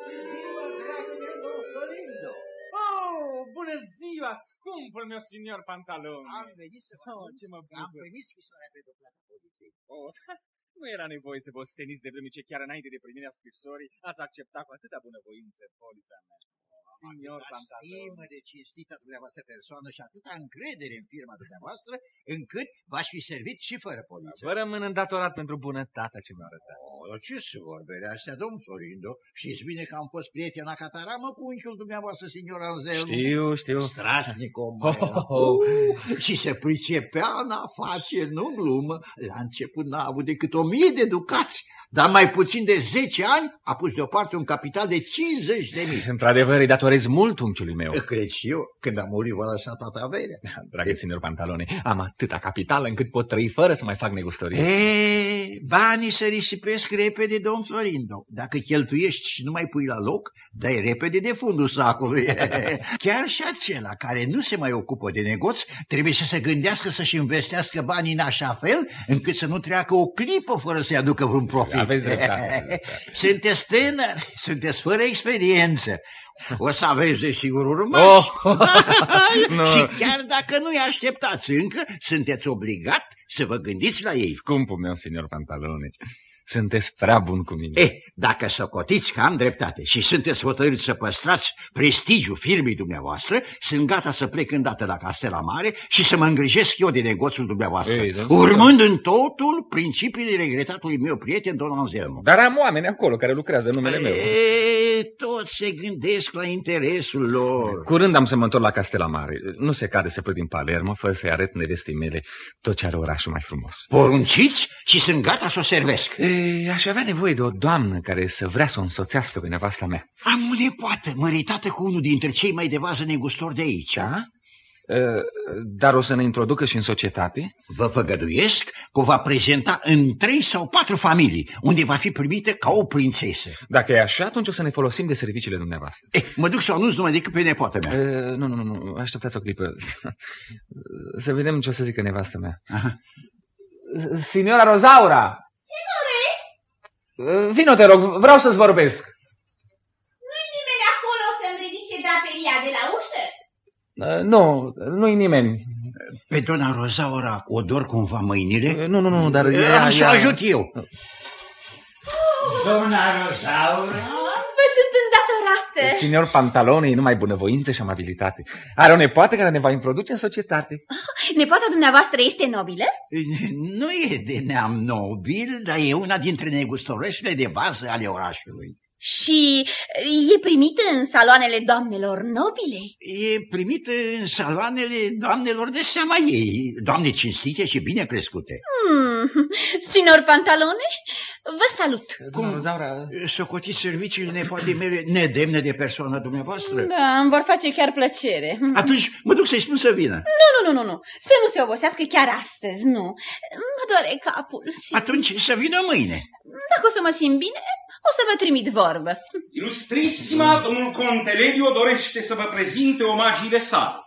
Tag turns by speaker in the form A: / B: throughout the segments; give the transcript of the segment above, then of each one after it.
A: Ziua, dragul meu, domn Florindo!
B: Oh, bună ziua, scumpul meu signor Pantaloni!
A: Am venit să vă anunț că am primit scrisoarea pentru plata poliției.
B: Oh, nu era nevoie să vă steniți de vreme ce chiar înainte de primirea scrisorii ați acceptat cu atâta bunăvoință polița mea. Signor Pantaloni.
A: Stimă de cinstită dumneavoastră persoană și atâta încredere în firma dumneavoastră, încât v-aș fi servit și fără poliție.
B: Vă rămân îndatorat pentru bunătatea ce mi-a arătat.
A: Ce se vorbele astea, domn Florindo? Știți bine că am fost prietena cataramă cu unchiul dumneavoastră, signor Anselmo.
B: Știu.
A: Strașnic om. Și se pricepea în afaceri, nu glumă. La început n-a avut decât 1000 de ducați, dar mai puțin de 10 ani a pus deoparte un capital de 50.000.
B: Într-adevăr, îi datorez mult unchiului meu.
A: Cred și eu, când a murit v-a lăsat toată averea.
B: Dragă signor Pantaloni, am atâta capital încât pot trăi fără să mai fac negustorie.
A: Banii se risipesc repede, domn Florindo. Dacă cheltuiești și nu mai pui la loc, dai repede de fundul sacului. Chiar și acela care nu se mai ocupă de negoț trebuie să se gândească să-și investească banii în așa fel încât să nu treacă o clipă fără să-i aducă vreun profit.
B: Aveți dreptate.
A: Sunteți tânări, sunteți fără experiență. O să aveți desigur urmași. Și chiar dacă nu-i așteptați încă, sunteți obligat să vă gândiți la ei.
B: Scumpul meu, signor Pantaloni, sunteți prea bun cu mine.
A: Dacă socotiți că am dreptate și sunteți hotărâți să păstrați prestigiul firmei dumneavoastră, sunt gata să plec îndată la Castela Mare și să mă îngrijesc eu de negoțul dumneavoastră, urmând în totul principiile regretatului meu prieten, domn Anselmo.
B: Dar am oameni acolo care lucrează în numele meu.
A: Toți se gândesc la interesul lor.
B: Curând am să mă întorc la Castela Mare. Nu se cade să plec din Palermo fără să-i arăt nevestei mele tot ce are orașul mai frumos.
A: Porunciți și sunt gata să o servesc.
B: Aș avea nevoie de o doamnă care să vrea să o însoțească pe nevasta mea.
A: Am o nepoată măritată cu unul dintre cei mai de vază negustori de aici.
B: Da? Dar o să ne introducă și în societate?
A: Vă făgăduiesc că o va prezenta în 3 sau 4 familii, unde va fi primită ca o prințesă.
B: Dacă e așa, atunci o să ne folosim de serviciile dumneavoastră.
A: Mă duc să o anunț numai decât pe nepoată mea.
B: Nu, așteptați o clipă. Să vedem ce o să zică nevastă mea. Signora Rosaura!
C: Ce dorești?
B: Vino, te rog, vreau să-ți vorbesc.
C: Nu-i nimeni acolo să-mi ridice draperia de la ușă?
B: Nu-i nimeni.
A: Pe doamna Rosaura o dor cumva mâinile?
B: Nu, dar
A: am să o ajut eu. Doamna Rosaura?
C: Vă sunt îndatorată.
B: Signor Pantaloni, numai bunăvoință și amabilitate. Are o nepoată care ne va introduce în societate.
C: Nepoata dumneavoastră este nobilă?
A: Nu e de neam nobil, dar e una dintre negustorășile de bază ale orașului.
C: Și e primită în saloanele doamnelor nobile?
A: E primită în saloanele doamnelor de seama ei, doamne cinstite și bine crescute.
C: Signor Pantalone, vă salut.
A: Cum? Socotiți serviciile nepoatei mele nedemne de persoana dumneavoastră?
C: Da, îmi vor face chiar plăcere.
A: Atunci mă duc să-i spun să vină.
C: Nu. Să nu se obosească chiar astăzi, nu. Mă doare capul.
A: Atunci să vină mâine.
C: Dacă o să mă simt bine, o să vă trimit vorbă.
D: Ilustrisima, domnul Conte Lelio dorește să vă prezinte omagiile sale.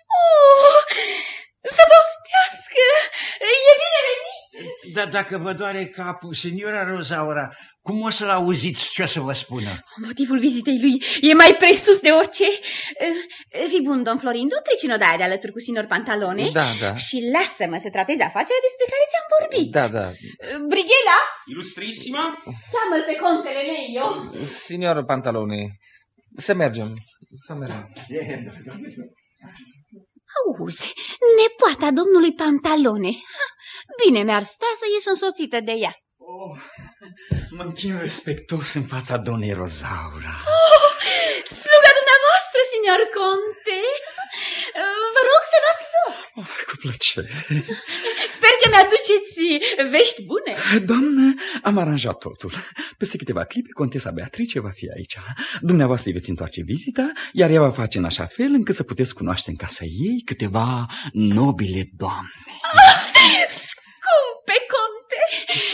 C: Să poftească! E bine venit!
A: Dar dacă vă doare capul, signora Rosaura, cum o să-l auziți ce o să vă spună?
C: Motivul vizitei lui e mai presus de orice. Fii bun, domn Florindo, treci în odaia de alături cu signor Pantalone.
B: Da.
C: Și lasă-mă să tratez afacerea despre care ți-am vorbit.
B: Da.
C: Brighela?
D: Ilustrisima?
C: Cheamă-l pe contele Lelio.
B: Signor Pantalone, să mergem.
C: Auzi, nepoata domnului Pantalone. Bine mi-ar sta să ies însoțită de ea.
B: Mă închin respectuos în fața doamnei Rosaura.
C: Sluga dumneavoastră, signor Conte. Vă rog să luați loc.
B: Cu plăcere.
C: Sper că mi-aduceți vești bune.
B: Doamnă, am aranjat totul. Peste câteva clipe, contesa Beatrice va fi aici. Dumneavoastră îi veți întoarce vizita, iar ea va face în așa fel încât să puteți cunoaște în casa ei câteva nobile doamne.
C: Scumpe Conte, sunteți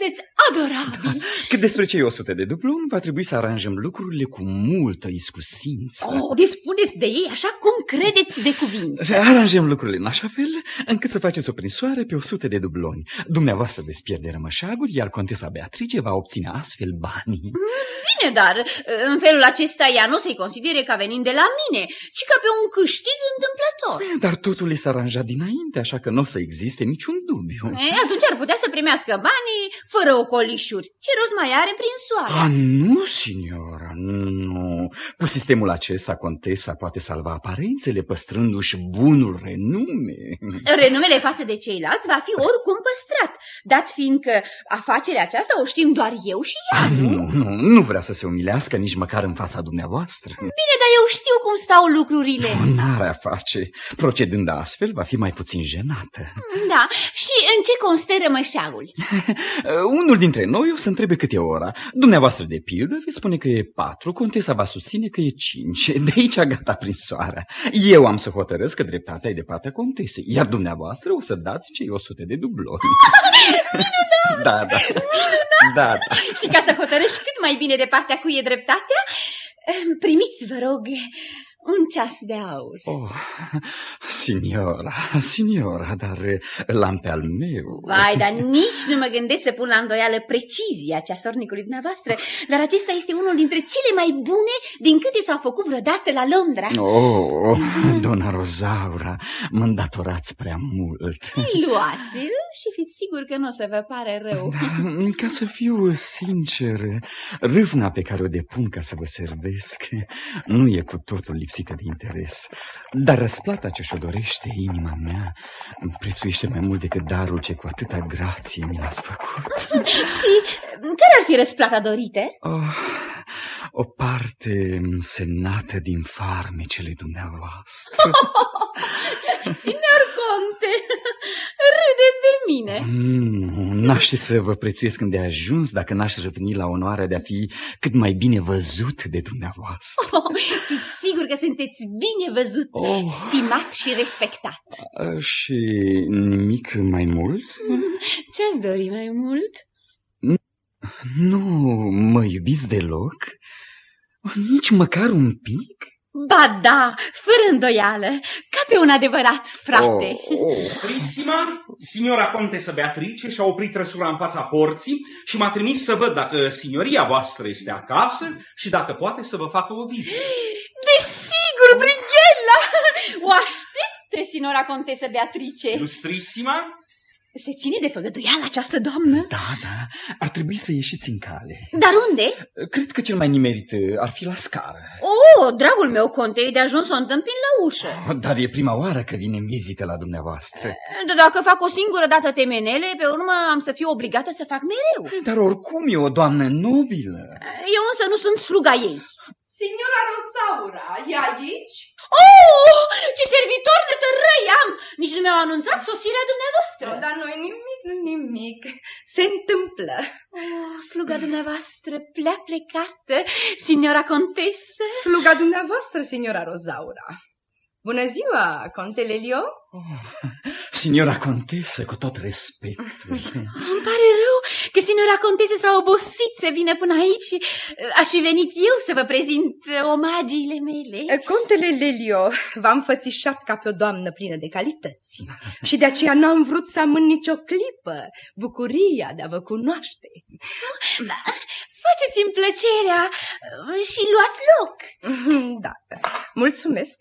C: sunteți adorabili.
B: Cât despre cei 100 de dubloni, va trebui să aranjăm lucrurile cu multă iscusință.
C: Dispuneți de ei așa cum credeți de cuvinte.
B: Aranjăm lucrurile în așa fel încât să faceți o prinsoare pe 100 de dubloni. Dumneavoastră veți pierde rămășagul, iar contesa Beatrice va obține astfel banii.
C: Bine, dar în felul acesta ea nu se-i considere ca venind de la mine, ci ca pe un câștig întâmplător.
B: Dar totul este aranjat dinainte, așa că nu o să existe niciun dubiu.
C: Atunci ar putea să primească banii fără ocolișuri. Ce rost mai are prinsoarea?
B: Nu, signora, nu. Cu sistemul acesta, contesa poate salva aparențele, păstrându-și bunul renume.
C: Renumele față de ceilalți va fi oricum păstrat, dat fiindcă afacerea aceasta o știm doar eu și ea,
B: Nu vrea să se umilească nici măcar în fața dumneavoastră.
C: Bine, dar eu știu cum stau lucrurile.
B: N-are a face. Procedând astfel, va fi mai puțin jenată.
C: Da, și în ce constă rămășagul?
B: Unul dintre noi o să întrebe câte ora. Dumneavoastră, de pildă, veți spune că e 4, contesa va susține că e 5. De aici gata prinsoarea. Eu am să hotărăsc că dreptatea e de partea contesei, iar dumneavoastră o să dați cei 100 de dubloni. Da.
C: Și ca să hotărăști cât mai bine de partea cui e dreptatea, primiți, vă rog, un ceas de aur.
B: Signora, dar l-am pe al meu.
C: Vai, dar nici nu mă gândesc să pun la îndoială precizia ceasornicului dumneavoastră, dar acesta este unul dintre cele mai bune din câte s-au făcut vreodată la Londra.
B: Dona Rozaura, mă îndatorați prea mult.
C: Luați-l și fiți sigur că nu o să vă pare rău.
B: Ca să fiu sincer, râvna pe care o depun ca să vă servesc nu e cu totul lipsită de interes, dar răsplata ce și-o dorește inima mea prețuiește mai mult decât darul ce cu atâta grație mi l-ați făcut. Și
C: care ar fi răsplata dorită?
B: O parte semnată din farmecele dumneavoastră.
C: Signor Conte, râdeți de mine.
B: N-aș ști să vă prețuiesc îndeajuns dacă n-aș reveni la onoarea de a fi cât mai bine văzut de dumneavoastră.
C: Fiți sigur că sunteți bine văzut, stimat și respectat.
B: Și nimic mai mult?
C: Ce-ați dori mai mult?
B: Nu mă iubiți deloc? Nici măcar un pic?
C: Ba da, fără îndoială, ca pe un adevărat frate.
D: Strissima, signora contesă Beatrice și-a oprit trăsura în fața porții și m-a trimis să văd dacă signoria voastră este acasă și dacă poate să vă facă o vizită.
C: Desigur, Brighella! O aștepte, signora contesă Beatrice.
D: Lustrissima?
C: Se ține de făgăduială această doamnă?
B: Da, ar trebui să ieșiți în cale.
C: Dar unde?
B: Cred că cel mai nimerit ar fi la scară.
C: Dragul meu, conte, e de ajuns să o întâmpin la ușă.
B: Dar e prima oară că vine în vizită la dumneavoastră.
C: Dacă fac o singură dată temenele, pe urmă am să fiu obligată să fac mereu.
B: Dar oricum e o doamnă nobilă.
C: Eu însă nu sunt sluga ei.
E: Signora Rosaura, e aici?
C: Ce servitor nătărăi am! Nici nu mi-au anunțat sosirea dumneavoastră.
E: Dar nu-i nimic. Se întâmplă.
C: Sluga dumneavoastră prea plecată, signora contesă.
E: Sluga dumneavoastră, signora Rosaura. Bună ziua, conte Lelio.
B: Signora contesă, cu tot respectul.
C: Îmi pare rău că signora contesă s-a obosit să vină până aici. Aș fi venit eu să vă prezint omagiile mele.
E: Contele Lelio v-a înfățișat ca pe o doamnă plină de calități și de aceea n-am vrut să amân nicio clipă bucuria de a vă cunoaște.
C: Da, faceți-mi plăcerea și luați loc.
E: Da, mulțumesc.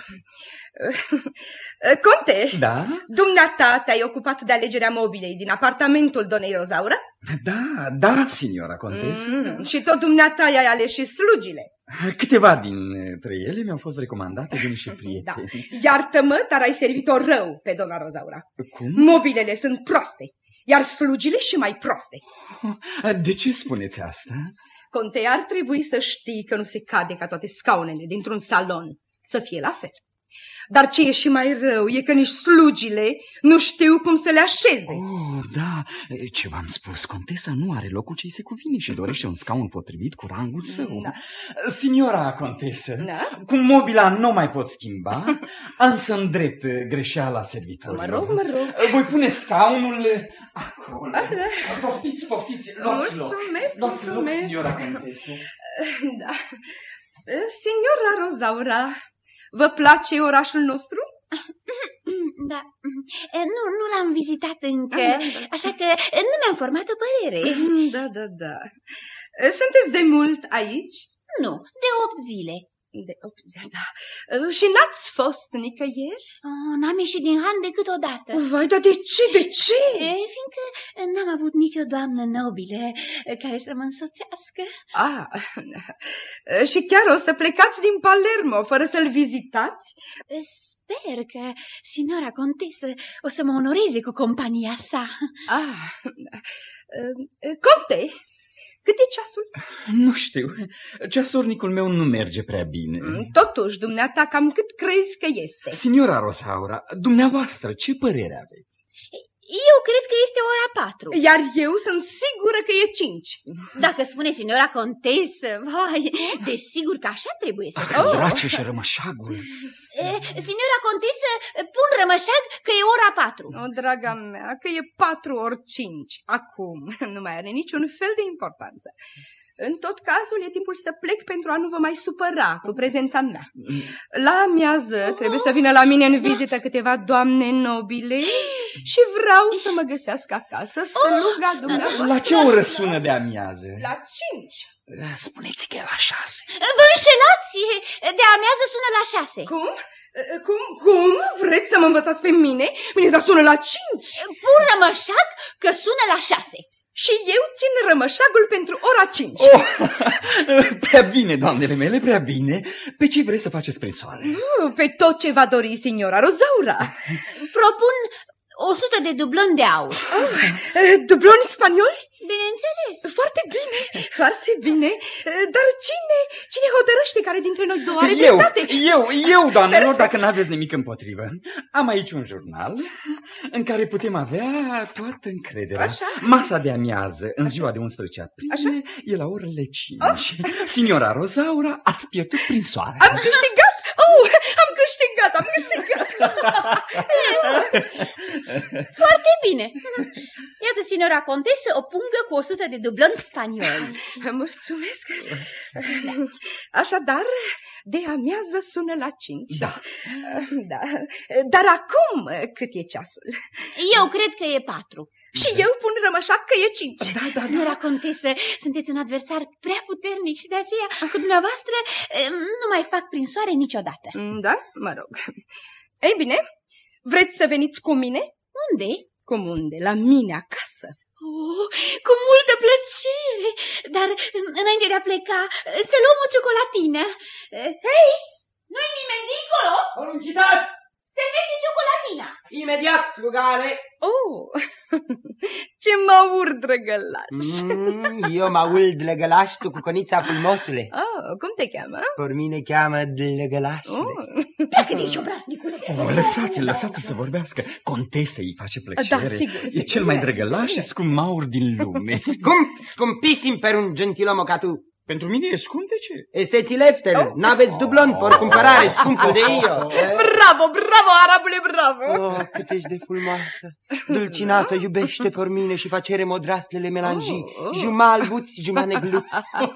E: Conte,
B: da?
E: Dumneata te-ai ocupat de alegerea mobilei din apartamentul donei Rozaura?
B: Da, signora contesă.
E: Și tot dumneata i-ai ales și slugile.
B: Câteva dintre ele mi-au fost recomandate de niște prieteni.
E: Da. Iartă-mă, dar ai servit-o rău pe dona Rozaura.
B: Cum?
E: Mobilele sunt proaste, iar slugile și mai proaste.
B: De ce spuneți asta?
E: Conte, ar trebui să știi că nu se cade ca toate scaunele dintr-un salon să fie la fel. Dar ce e și mai rău e că nici slugile nu știu cum să le așeze.
B: Oh, da, ce v-am spus, contesa nu are locul ce-i se cuvine și dorește un scaun potrivit cu rangul său.
E: Da.
B: Signora contesă,
E: Da?
B: cum mobila nu mai pot schimba, am să îndrept greșeala servitorilor.
E: Mă rog.
B: Voi pune scaunul acolo.
E: Ah, da.
B: Poftiți, luați loc. Luați loc, signora contesă.
E: Da. Signora Rozaura, vă place orașul nostru?
C: Da. Nu l-am vizitat încă, așa că nu mi-am format o părere.
E: Da. Sunteți de mult aici?
C: Nu, de 8 zile.
E: De 8 zile, da. Și n-ați fost nicăieri?
C: N-am ieșit din Han decât odată.
E: Vai, dar de ce? De ce?
C: Fiindcă n-am avut nicio doamnă nobilă care să mă însoțească.
E: Și chiar o să plecați din Palermo fără să-l vizitați?
C: Sper că signora contesă o să mă onoreze cu compania sa.
E: Conte, cât e ceasul?
B: Nu știu, ceasornicul meu nu merge prea bine.
E: Totuși, dumneata, cam cât crezi că este?
B: Signora Rosaura, dumneavoastră, ce părere aveți?
C: Eu cred că este ora 4.
E: Iar eu sunt sigură că e 5.
C: Dacă spune signora contesă, vai, desigur că așa trebuie să fie.
B: Drace și rămășagul.
C: Signora contesă, pun rămășag că e ora 4.
E: O, draga mea, că e 4 ori 5. Acum nu mai are niciun fel de importanță. În tot cazul e timpul să plec pentru a nu vă mai supăra cu prezența mea. La amiază trebuie să vină la mine în vizită câteva doamne nobile și vreau să mă găsească acasă sluga dumneavoastră.
B: La ce oră sună de amiază?
E: La 5.
B: Spuneți că e la 6.
C: Vă înșelați, de amiază sună la 6.
E: Cum? Vreți să mă învățați pe mine? Bine, dar sună la 5.
C: Pun rămășag că sună la 6.
E: Și eu țin rămășagul pentru ora 5.
B: Prea bine, doamnele mele, prea bine. Pe ce vreți să faceți prin soare?
E: Pe tot ce va dori signora Rozaura.
C: Propun 100 de dubloni de aur.
E: Dubloni spanioli?
C: Bineînțeles.
E: Foarte bine. Dar cine hotărăște care dintre noi două are dreptate?
B: Eu, doamnelor, dacă n-aveți nimic împotrivă. Am aici un jurnal în care putem avea toată încrederea.
E: Așa?
B: Masa de amiază în ziua de 11 aprilie e la orele 5. Signora Rosaura, ați pierdut prin soare.
E: Am câștigat! Am câștigat!
C: Foarte bine. Iată, signora contesă, o pungă cu 100 de dubloni spanioli.
E: Mulțumesc. Așadar, de amiază sună la 5.
B: Da.
E: Dar acum cât e ceasul?
C: Eu cred că e 4.
E: Și eu pun rămășac că e 5.
B: Da.
C: Signora contesă, sunteți un adversar prea puternic și de aceea cu dumneavoastră nu mai fac prin soare niciodată.
E: Da? Mă rog. Ei bine, vreți să veniți cu mine?
C: Unde?
E: Cum unde? La mine acasă.
C: Cu multă plăcere, dar înainte de a pleca, să luăm o ciocolatină. Hei, nu-i nimeni dincolo?
F: Poruncidat!
C: Servește ciocolatina.
F: Imediat, slugare!
E: Ce mă urd, drăgălaș!
F: Eu mă uld Dlăgălaș, tu cu conița frumosule.
E: Cum te cheamă?
F: Por mine cheamă Dlăgălașule.
C: Pleacă de aici, obraznicule!
B: Lăsați-l să vorbească. Contesa îi face plăcere.
E: Da, sigur.
B: E cel mai drăgălaș și scummaur din lume.
F: Scumpisim per un gentilomo ca tu.
B: Pentru mine e scuntece.
F: Esteți leftel, n-aveți dublon, por cumpărare, scumpul de eu.
E: Bravo, arabule, bravo!
F: Cât ești de frumoasă. Dulcinată, iubește por mine și facere modraslele melangii, juma albuți, juma negluți.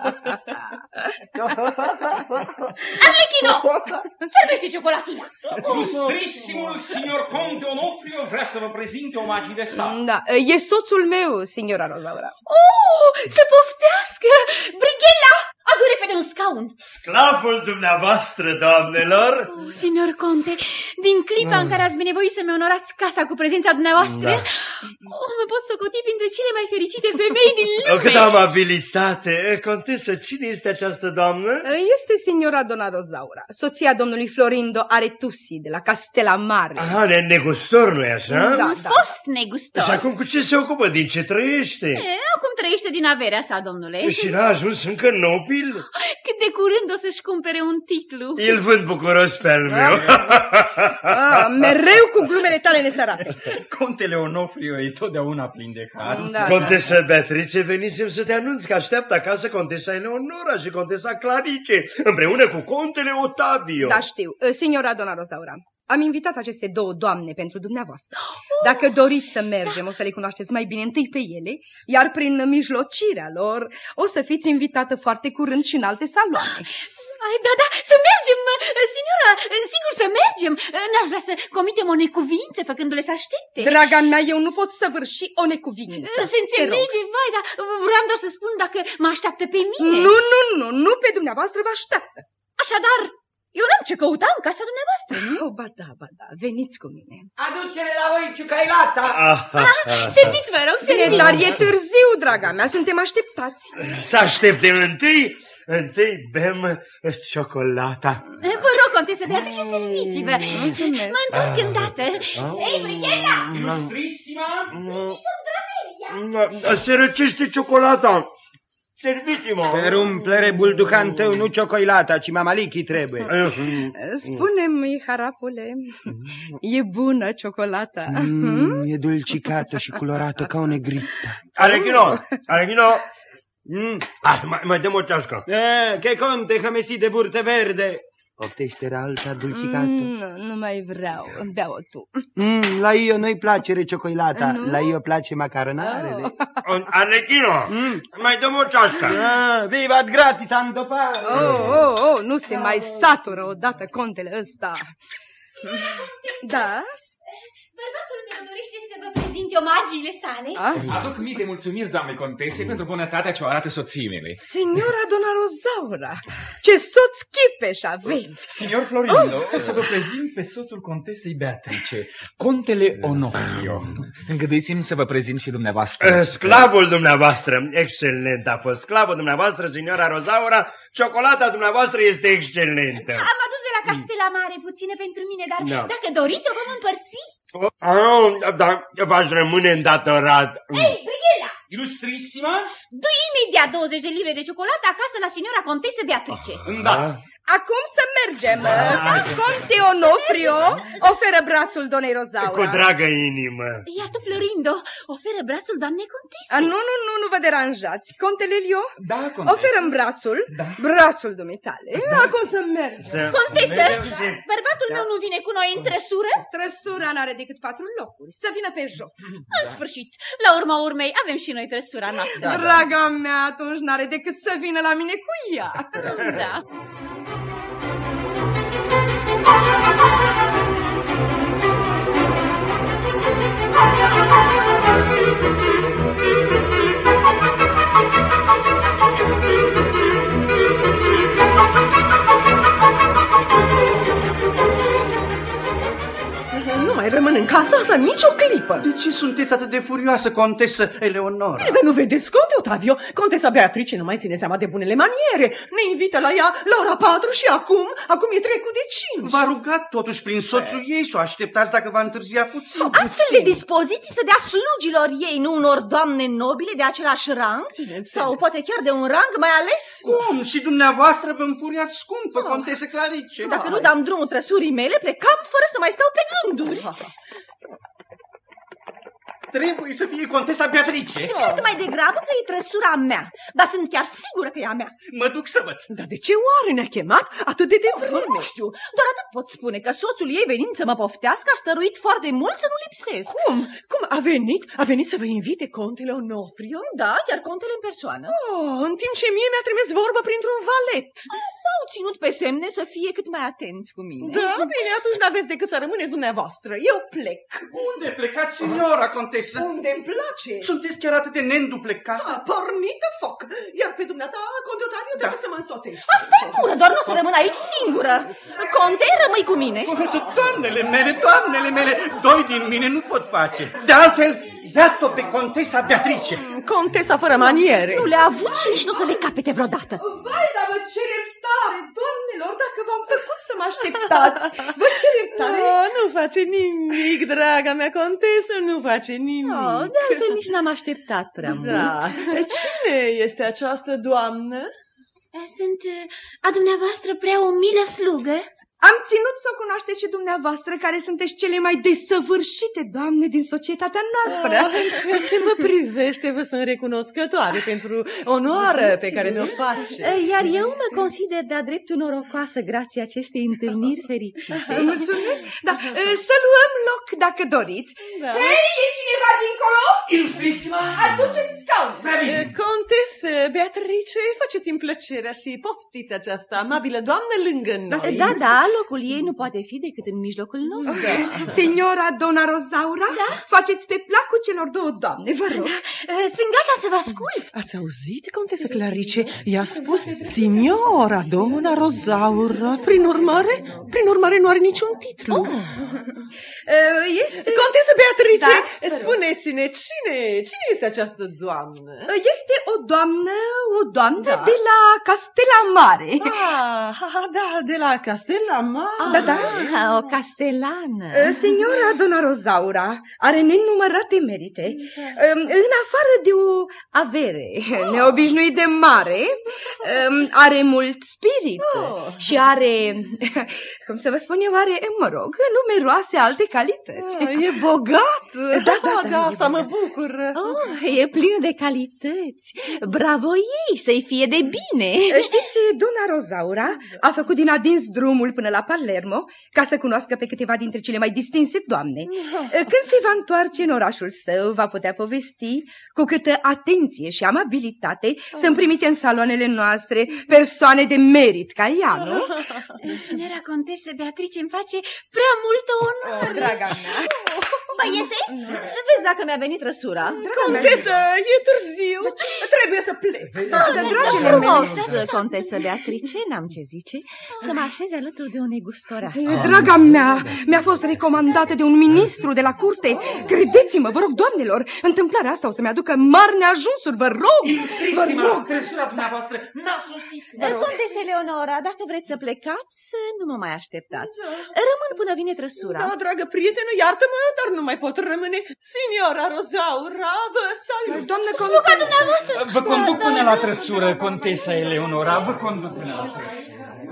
C: Arlechino, servește ciocolatina.
D: Ilustrissimul signor Conte Onofrio vrea să vă prezinte omagile sale.
E: Da, e soțul meu, signora Rozaura.
C: Să poftească! Brighella, adu repede un scaun.
G: Sclavul dumneavoastră, doamnelor.
C: Signor Conte, din clipa în care ați binevoit să-mi onorați casa cu prezența dumneavoastră, mă pot socoti printre cele mai fericite femei din lume.
G: Cât amabilitate! Contesă, cine este această doamnă?
E: Este signora Dona Rozaura, soția domnului Florindo Aretusi de la Castelamare.
G: Aha, negustor, nu-i așa?
C: Un fost negustor.
G: Și acum cu ce se ocupă? Din ce trăiește?
C: Acum trăiește din averea sa, domnule.
G: Și n-a ajuns încă nobil? nobil.
C: Cât de curând o să-și cumpere un titlu.
G: Îl vând bucuros pe al meu.
E: Mereu cu glumele tale nesărate.
B: Contele Onofrio e totdeauna plin de har.
E: Da.
G: Contesa Beatrice, venisem să te anunț că așteaptă acasă contesa Eleonora și contesa Clarice, împreună cu contele Ottavio.
E: Da, știu. Signora Donna Rosaura, am invitat aceste două doamne pentru dumneavoastră. Dacă doriți să mergem, o să le cunoașteți mai bine întâi pe ele, iar prin mijlocirea lor o să fiți invitată foarte curând și în alte saloane.
C: Ai, da, să mergem, signora, sigur să mergem. N-aș vrea să comitem o necuvință făcându-le să aștepte.
E: Draga mea, eu nu pot săvârși o necuvință.
C: Se înțelege, vai, dar vreau doar să spun dacă mă așteaptă pe mine.
E: Nu pe dumneavoastră vă așteaptă.
C: Așadar, eu n-am ce căuta în casa dumneavoastră, nu?
E: Oh, ba da, veniți cu mine.
F: Aduce-le la voi ciucailata!
C: Serviți, vă rog, serviți.
E: Dar e târziu, draga mea, suntem așteptați.
G: Să așteptem întâi bem ciocolata.
C: Vă rog, contesă Beatrice, serviți-vă.
E: Mulțumesc.
C: Mă întorc îndată. Ei, Brighella!
D: Ilustrissima!
G: Se răcește ciocolata. Serviți-mă!
F: Per umplere bulducan tău, nu ciocolata, ci mamalichii trebuie.
E: Spune-mi, harapule, e bună ciocolata?
F: E dulcicată și colorată ca o negrită.
G: Arechino! Mai dăm o ceașcă.
F: Che conte, că mesi de burte verde. Poftește alta dulcicată.
E: Nu mai vreau, beau tu.
F: La io nu-i place ciocolata, la io place macaronarele.
G: Arechino, mai dăm o ceașcă.
F: Vivat gratis, Santo Padre.
E: Nu se mai satură odată contele ăsta. Da?
C: Bărbatul meu dorește să vă prezinte omagiile sale.
B: Aduc mii de mulțumiri, doamne contese, pentru bunătatea ce o arată soției mele.
E: Signora Donna Rosaura, ce soț chipeș aveți!
B: Signor Florindo, să vă prezint pe soțul contesei Beatrice, contele Onofrio. Îngăduiți-mi să vă prezint și dumneavoastră.
G: Sclavul dumneavoastră, excelent a fost. Sclavul dumneavoastră, signora Rosaura, ciocolata dumneavoastră este excelentă.
C: Am adus de la Castela Mare puține pentru mine, dar dacă doriți o vom împărți.
G: Da, v-aș rămâne îndatorat.
C: Ei, Brighella!
D: Ilustrissima!
C: Du imediat 20 de livre de ciocolată acasă la signora contesă Beatrice.
D: Îndată!
E: Acum să mergem. Conte Onofrio oferă brațul doamnei Rosaura.
G: Cu dragă inimă.
C: Iar tu, Florindo, oferă brațul doamnei contese.
E: Nu vă deranjați. Contele Lio,
B: Da, contesă.
E: oferă-mi brațul dumitale. Acum să mergem.
C: Contesă, bărbatul meu nu vine cu noi în trăsură?
E: Trăsura n-are decât 4 locuri. Să vină pe jos.
C: În sfârșit, la urma urmei, avem și noi trăsura noastră.
E: Draga mea, atunci n-are decât să vină la mine cu ea.
C: Da.
H: Nu mai rămân în casa asta nicio clipă.
A: De ce sunteți atât de furioasă, contesă Eleonora?
H: Dar nu vedeți, conte Ottavio? Contesa Beatrice nu mai ține seama de bunele maniere. Ne invită la ea la ora 4 și acum e trecut de 5.
A: V-a rugat totuși prin soțul ei să o așteptați dacă va întârzia puțin.
C: Astfel de dispoziții să dea slugilor ei, nu unor doamne nobile de același rang? Sau poate chiar de un rang mai ales?
A: Cum? Și dumneavoastră vă înfuriați scumpă, contesă Clarice.
C: Dacă nu dam drumul trăsurii mele, plecam fără să mai stau pe gânduri.
A: Trebuie să fie contesa Beatrice.
C: Cred mai degrabă că e trăsura mea, dar sunt chiar sigură că e a mea.
A: Mă duc să văd.
H: Dar de ce oare ne-a chemat atât de devreme?
C: Nu știu, doar atât pot spune că soțul ei venind să mă poftească a stăruit foarte mult să nu lipsesc.
H: Cum? A venit să vă invite contele Onofrio?
C: Da, chiar contele în persoană.
H: În timp ce mie mi-a trimis vorba printr-un valet.
C: M-au ținut pe semne să fie cât mai atenți cu mine.
H: Da, bine, atunci n-aveți decât să rămâneți dumneavoastră. Eu plec.
A: Unde plecați, signora contesă?
H: Unde-mi place.
A: Sunteți chiar atât de neînduplecată?
H: Pornită foc. Iar pe dumneata, conte Ottavio, trebuie să mă însoțești.
C: Asta e bună, doar nu o să rămân aici singură. Conte, rămâi cu mine.
A: Doamnele mele, doi din mine nu pot face. De altfel, iată pe contesa Beatrice.
H: Contesa fără maniere.
C: Nu le-a avut și nici nu o să le capete vreodată.
E: Vai, dar vă cer iertare, doamnelor, dacă v-am făcut să mă așteptați. Vă cer iertare.
H: Nu face nimic, draga mea contesă, nu face nimic.
C: De altfel nici n-am așteptat prea mult.
H: Da. Cine este această doamnă?
C: Sunt a dumneavoastră prea umilă slugă?
E: Am ținut să o cunoașteți și dumneavoastră, care sunteți cele mai desăvârșite doamne din societatea noastră.
H: În ceea ce mă privește, vă sunt recunoscătoare pentru onoarea pe care mi-o faceți.
I: Iar eu mă consider de-a dreptul norocoasă grație acestei întâlniri fericite.
E: Mulțumesc. Da, să luăm loc dacă doriți.
H: Da.
E: Hei, e cineva dincolo?
G: Ilustrisima!
E: Aduceți scaun.
H: Contesă Beatrice, faceți-mi plăcerea și poftiți această amabilă doamnă lângă noi.
I: Da, locul ei nu poate fi decât în mijlocul nostru.
E: Signora Dona Rosaura, faceți pe placul celor două doamne, vă rog.
C: Sunt gata să vă ascult.
H: Ați auzit, contesă Clarice? I-a spus Signora Dona Rosaura. Prin urmare nu are niciun titlu.
E: Este...
H: Contesă Beatrice, spuneți-ne, cine este această doamnă?
E: Este o doamnă de la Castela Mare.
H: De la Castela Mare.
I: Da, o castelană.
E: Signora Dona Rosaura are nenumărate merite. În afară de o avere neobișnuit de mare, are mult spirit și are, cum să vă spun eu, are, numeroase alte calități.
H: E bogat. Da, asta mă bucur.
I: E plin de calități. Bravo ei, să-i fie de bine.
E: Știți, Dona Rosaura a făcut din adins drumul până la Palermo ca să cunoască pe câteva dintre cele mai distinse doamne. Când se va întoarce în orașul său, va putea povesti cu câtă atenție și amabilitate sunt primite în saloanele noastre persoane de merit ca ea, nu?
C: Signora Contesă Beatrice îmi face prea multă onoare.
E: Draga mea.
I: Băiete, vezi dacă mi-a venit răsura.
H: Contesă, e târziu. Trebuie să plec.
E: Dragile mele.
I: Contesă Beatrice, n-am ce zice, să mă așeze alături de o negustoreasă.
E: Draga mea, mi-a fost recomandată de un ministru de la curte. Credeți-mă, vă rog, doamnelor, întâmplarea asta o să-mi aducă mari neajunsuri, vă rog.
B: Ilustrisima, trăsura dumneavoastră n-a sosit.
I: Contese Leonora, dacă vreți să plecați, nu mă mai așteptați. Rămân până vine trăsura.
H: Da, dragă prietenă, iartă-mă, dar nu mai pot rămâne. Signora Rosaura, vă salut.
E: Doamnă
C: Sluga dumneavoastră.
B: Vă conduc până la trăsură, Contesa Eleonora, vă conduc până la trăsură.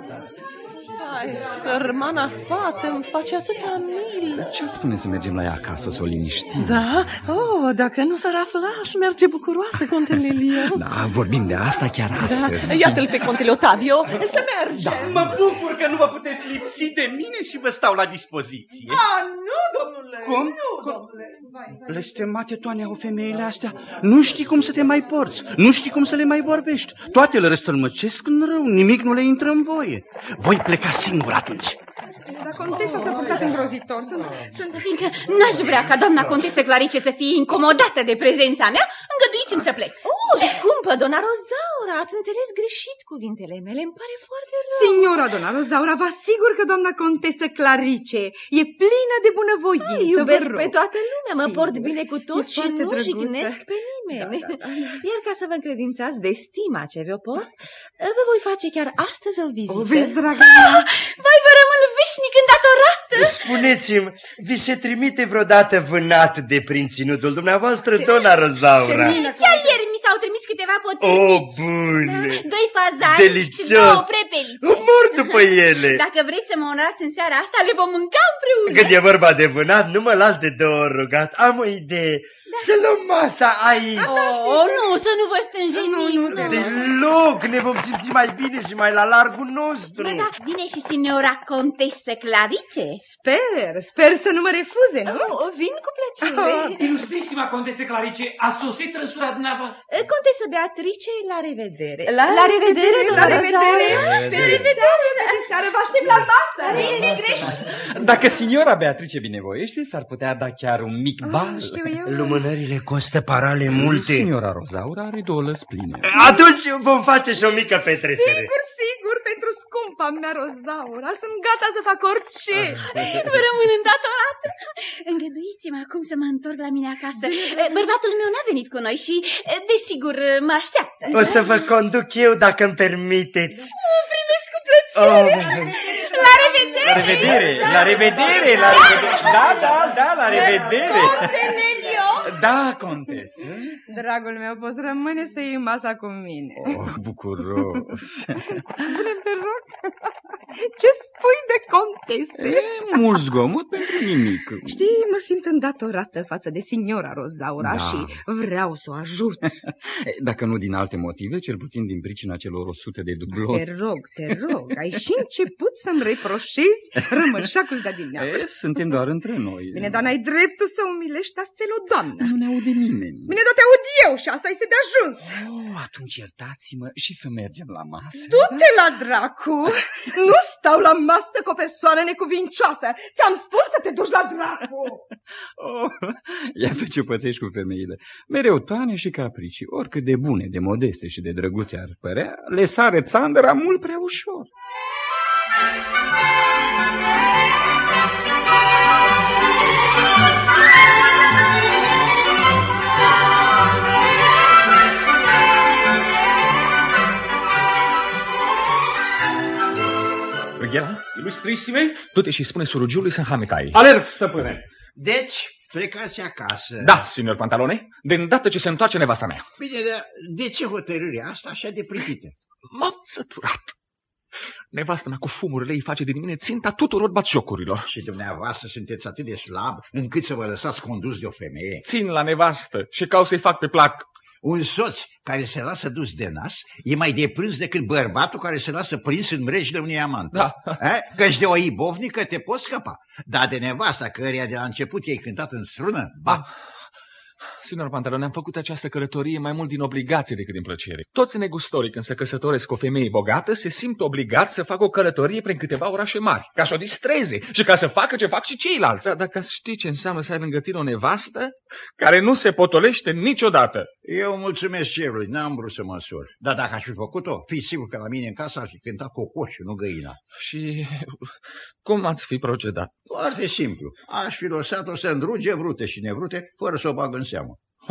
H: Hai, sărmana fată îmi face atâta milă.
B: Ce-ți spune să mergem la ea acasă, să o liniștim?
H: Da? Dacă nu s-ar afla, aș merge bucuroasă, contele Elia.
B: Da, vorbim de asta chiar astăzi.
H: Iată-l pe contele Ottavio, să mergem.
D: Mă bucur că nu vă puteți lipsi de mine și vă stau la dispoziție.
H: Nu, domnule.
D: Cum?
H: Nu, domnule.
D: Blestemate toane au femeile astea. Nu știi cum să te mai porți, nu știi cum să le mai vorbești. Toate le răstălmăcesc în rău, nimic nu le intră în voie. Voi pleca singur atunci.
E: Dar Contesa s-a purtat îngrozitor.
C: Fiindcă n-aș vrea ca doamna Contesă Clarice să fie incomodată de prezența mea, îngăduiți-mi să plec.
I: Scumpă, Dona Rosaura, ați înțeles greșit cuvintele mele, îmi pare foarte rău.
E: Signora Dona Rosaura, vă asigur că doamna Contesă Clarice e plină de bunăvoință.
I: Iubesc pe toată lumea, mă port bine cu toți și nu
E: drăguță.
I: jignesc pe nimeni. Iar ca să vă încredințați de stima ce vă port, vă voi face chiar astăzi o vizită.
E: O vezi, draga mea?
C: Vai, vă rămân veșnic îndatorată.
G: Spuneți-mi, vi se trimite vreodată vânat de prin ținutul dumneavoastră, Dona Rosaura?
C: Chiar ieri mi s-au trimis câteva potrivnici.
G: Bun!
C: Doi fazani
G: Delicios.
C: și două prepeli.
G: Mor după ele!
C: Dacă vreți să mă onorați în seara asta, le vom mânca împreună.
G: Când e vorba de vânat, nu mă las de două ori rugat. Am o idee. Să luăm masa aici.
C: Nu, să nu vă stânjenim.
G: Deloc, ne vom simți mai bine și mai la largul nostru.
C: Da, vine și signora Contesă Clarice.
E: Sper să nu mă refuze, nu?
I: Vin cu plăcere.
B: Ilustrisima Contesă Clarice, a sosit trăsura dumneavoastră.
I: Contesă Beatrice, la revedere.
E: La revedere,
I: Dona
E: la revedere.
I: Rosaura.
E: Pe seară, vă aștept la masă.
B: Dacă signora Beatrice binevoiește, s-ar putea da chiar un mic bal.
E: Știu eu.
G: Lumânările costă parale multe.
B: Signora Rosaura are 2 lăzi pline.
G: Atunci vom face și o mică petrecere.
E: Sigur, pentru scumpa mea Rosaura. Sunt gata să fac orice.
C: Vă rămân îndatorată. Îngăduiți-mă acum să mă întorc la mine acasă. Bărbatul meu n-a venit cu noi și, desigur, mă așteaptă.
G: O să vă conduc eu, dacă îmi permiteți.
C: Primesc cu plăcere. La revedere.
B: La revedere, la revedere, la revedere. Da, la revedere.
E: Conte Lelio,
B: Da, contesă.
E: Dragul meu, poți rămâne să iei masa cu mine.
B: Oh, bucuros.
E: Bune, te rog. Ce spui de contese?
B: Mult zgomot pentru nimic.
E: Știi, mă simt îndatorată față de signora Rozaura,
B: Da.
E: și vreau să o ajut.
B: Dacă nu din alte motive, cel puțin din pricina celor 100 de dubloni.
E: Te rog, ai și început să-mi reproșezi rămășacul de adineauri.
B: Suntem doar între noi.
E: Bine, dar n-ai dreptul să umilești astfel o doamnă.
B: Nu ne aude nimeni.
E: Bine, dar te aud eu și asta este de ajuns.
B: Atunci iertați-mă și să mergem la masă.
E: Du-te la dracu! Nu stau la masă cu o persoană necuvincioasă. Ți-am spus să te duci la dracu!
B: Iată ce pățești cu femeile. Mereu toane și caprici, oricât de bune, de modeste și de drăguțe ar părea, le sare țandăra mult prea ușor.
J: Ghela?
D: Ilustrissime?
J: Du-te și spune surugiului să înhame caii.
D: Alerg, stăpâne.
A: Deci, plecați acasă.
J: Da, signor Pantalone, de îndată ce se întoarce nevasta mea.
A: Bine, dar de ce hotărârea asta așa de pripită?
J: M-am săturat. Nevasta mea cu fumurile îi face din mine ținta tuturor batjocurilor.
A: Și dumneavoastră sunteți atât de slab încât să vă lăsați condus de o femeie?
J: Țin la nevastă și caut să-i fac pe plac.
A: Un soț care se lasă dus de nas e mai deprins decât bărbatul care se lasă prins în mrejile unui amant.
J: Da.
A: Căci de o ibovnică te poți scăpa, dar de nevasta căreia de la început i-ai cântat în strună, ba.
J: Signor Pantalone, am făcut această călătorie mai mult din obligație decât din plăcere. Toți negustorii, când se căsătoresc cu o femeie bogată, se simt obligați să facă o călătorie prin câteva orașe mari, ca să o distreze și ca să facă ce fac și ceilalți. Dar dacă știi ce înseamnă să ai lângă tine o nevastă care nu se potolește niciodată.
A: Eu mulțumesc cerului, n-am vrut să măsur. Dar dacă aș fi făcut-o, fiți sigur că la mine în casă ar fi cântat cocoșul, nu găina.
J: Și cum ați fi procedat?
A: Foarte simplu. Aș fi lăsat-o să îndruge vrute și nevrute, fără să o bag în seamă.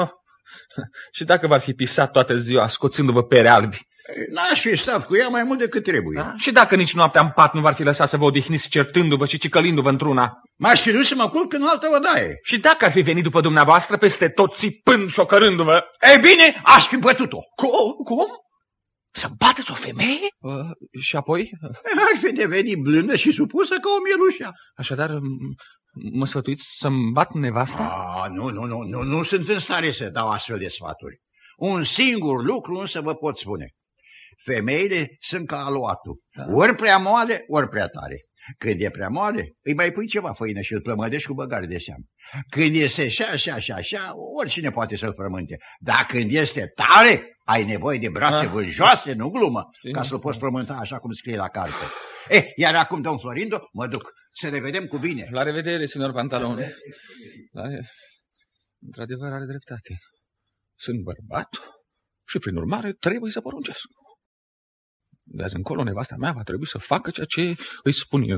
J: Și dacă v-ar fi pisat toată ziua, scoțându-vă pere albi?
A: N-aș fi stat cu ea mai mult decât trebuie.
J: Da? Și dacă nici noaptea în pat nu v-ar fi lăsat să vă odihniți certându-vă și cicălindu-vă într-una?
A: M-aș fi dus să mă culc în altă odaie.
J: Și dacă ar fi venit după dumneavoastră peste tot țipând și ocărându-vă?
A: Ei bine, aș fi bătut-o.
J: Cum? Să bateți o femeie? Și apoi?
A: Aș fi devenit blândă și supusă ca o mielușa.
J: Așadar, mă sfătuiți să-mi bat nevasta?
A: Nu sunt în stare să dau astfel de sfaturi. Un singur lucru însă vă pot spune. Femeile sunt ca aluatul. Ori prea moale, ori prea tare. Când e prea moale, îi mai pui ceva făină și îl plămădești cu băgare de seamă. Când este așa, oricine poate să-l frământe. Dar când este tare, ai nevoie de brațe vânjoase, nu glumă, ca să-l poți frământa așa cum scrie la carte. Iar acum, domn Florindo, mă duc. Să ne vedem cu bine.
J: La revedere, signor Pantalone. Într-adevăr are dreptate. Sunt bărbat și, prin urmare, trebuie să poruncesc. De azi încolo, nevasta mea va trebui să facă ceea ce îi spun eu.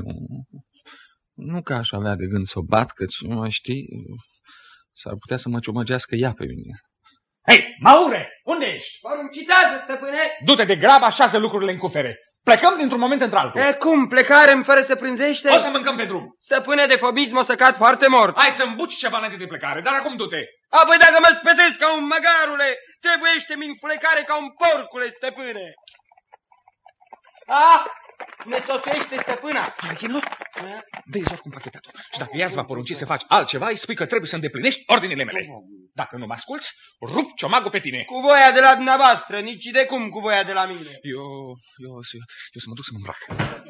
J: Nu că aș avea de gând să o bat, căci, nu mai știi, s-ar putea să mă ciomăgească ea pe mine. Hei, Maure, unde ești?
F: Poruncitează, stăpâne!
J: Du-te de grabă, așează lucrurile în cufere. Plecăm dintr-un moment într-altul.
F: Cum? Plecare fără să prânzește?
J: O să mâncăm pe drum.
F: Stăpâne, de fobism o să cad foarte mort.
J: Hai să îmbuci ceva înainte de plecare, dar acum du-te.
F: Apoi dacă mă spetesc ca un măgarule, trebuiește-mi în plecare ca un porcule, stăpâne. Ne sosește stăpâna.
J: Arachino, dă-i zor cu pachetatul. Și dacă ea îți va porunci să faci altceva, îi spui că trebuie să îndeplinești ordinile mele. Dacă nu mă asculți, rup ciomagul pe tine.
F: Cu voia de la dumneavoastră, nici de cum cu voia de la mine.
J: Eu să mă duc să mă îmbrac.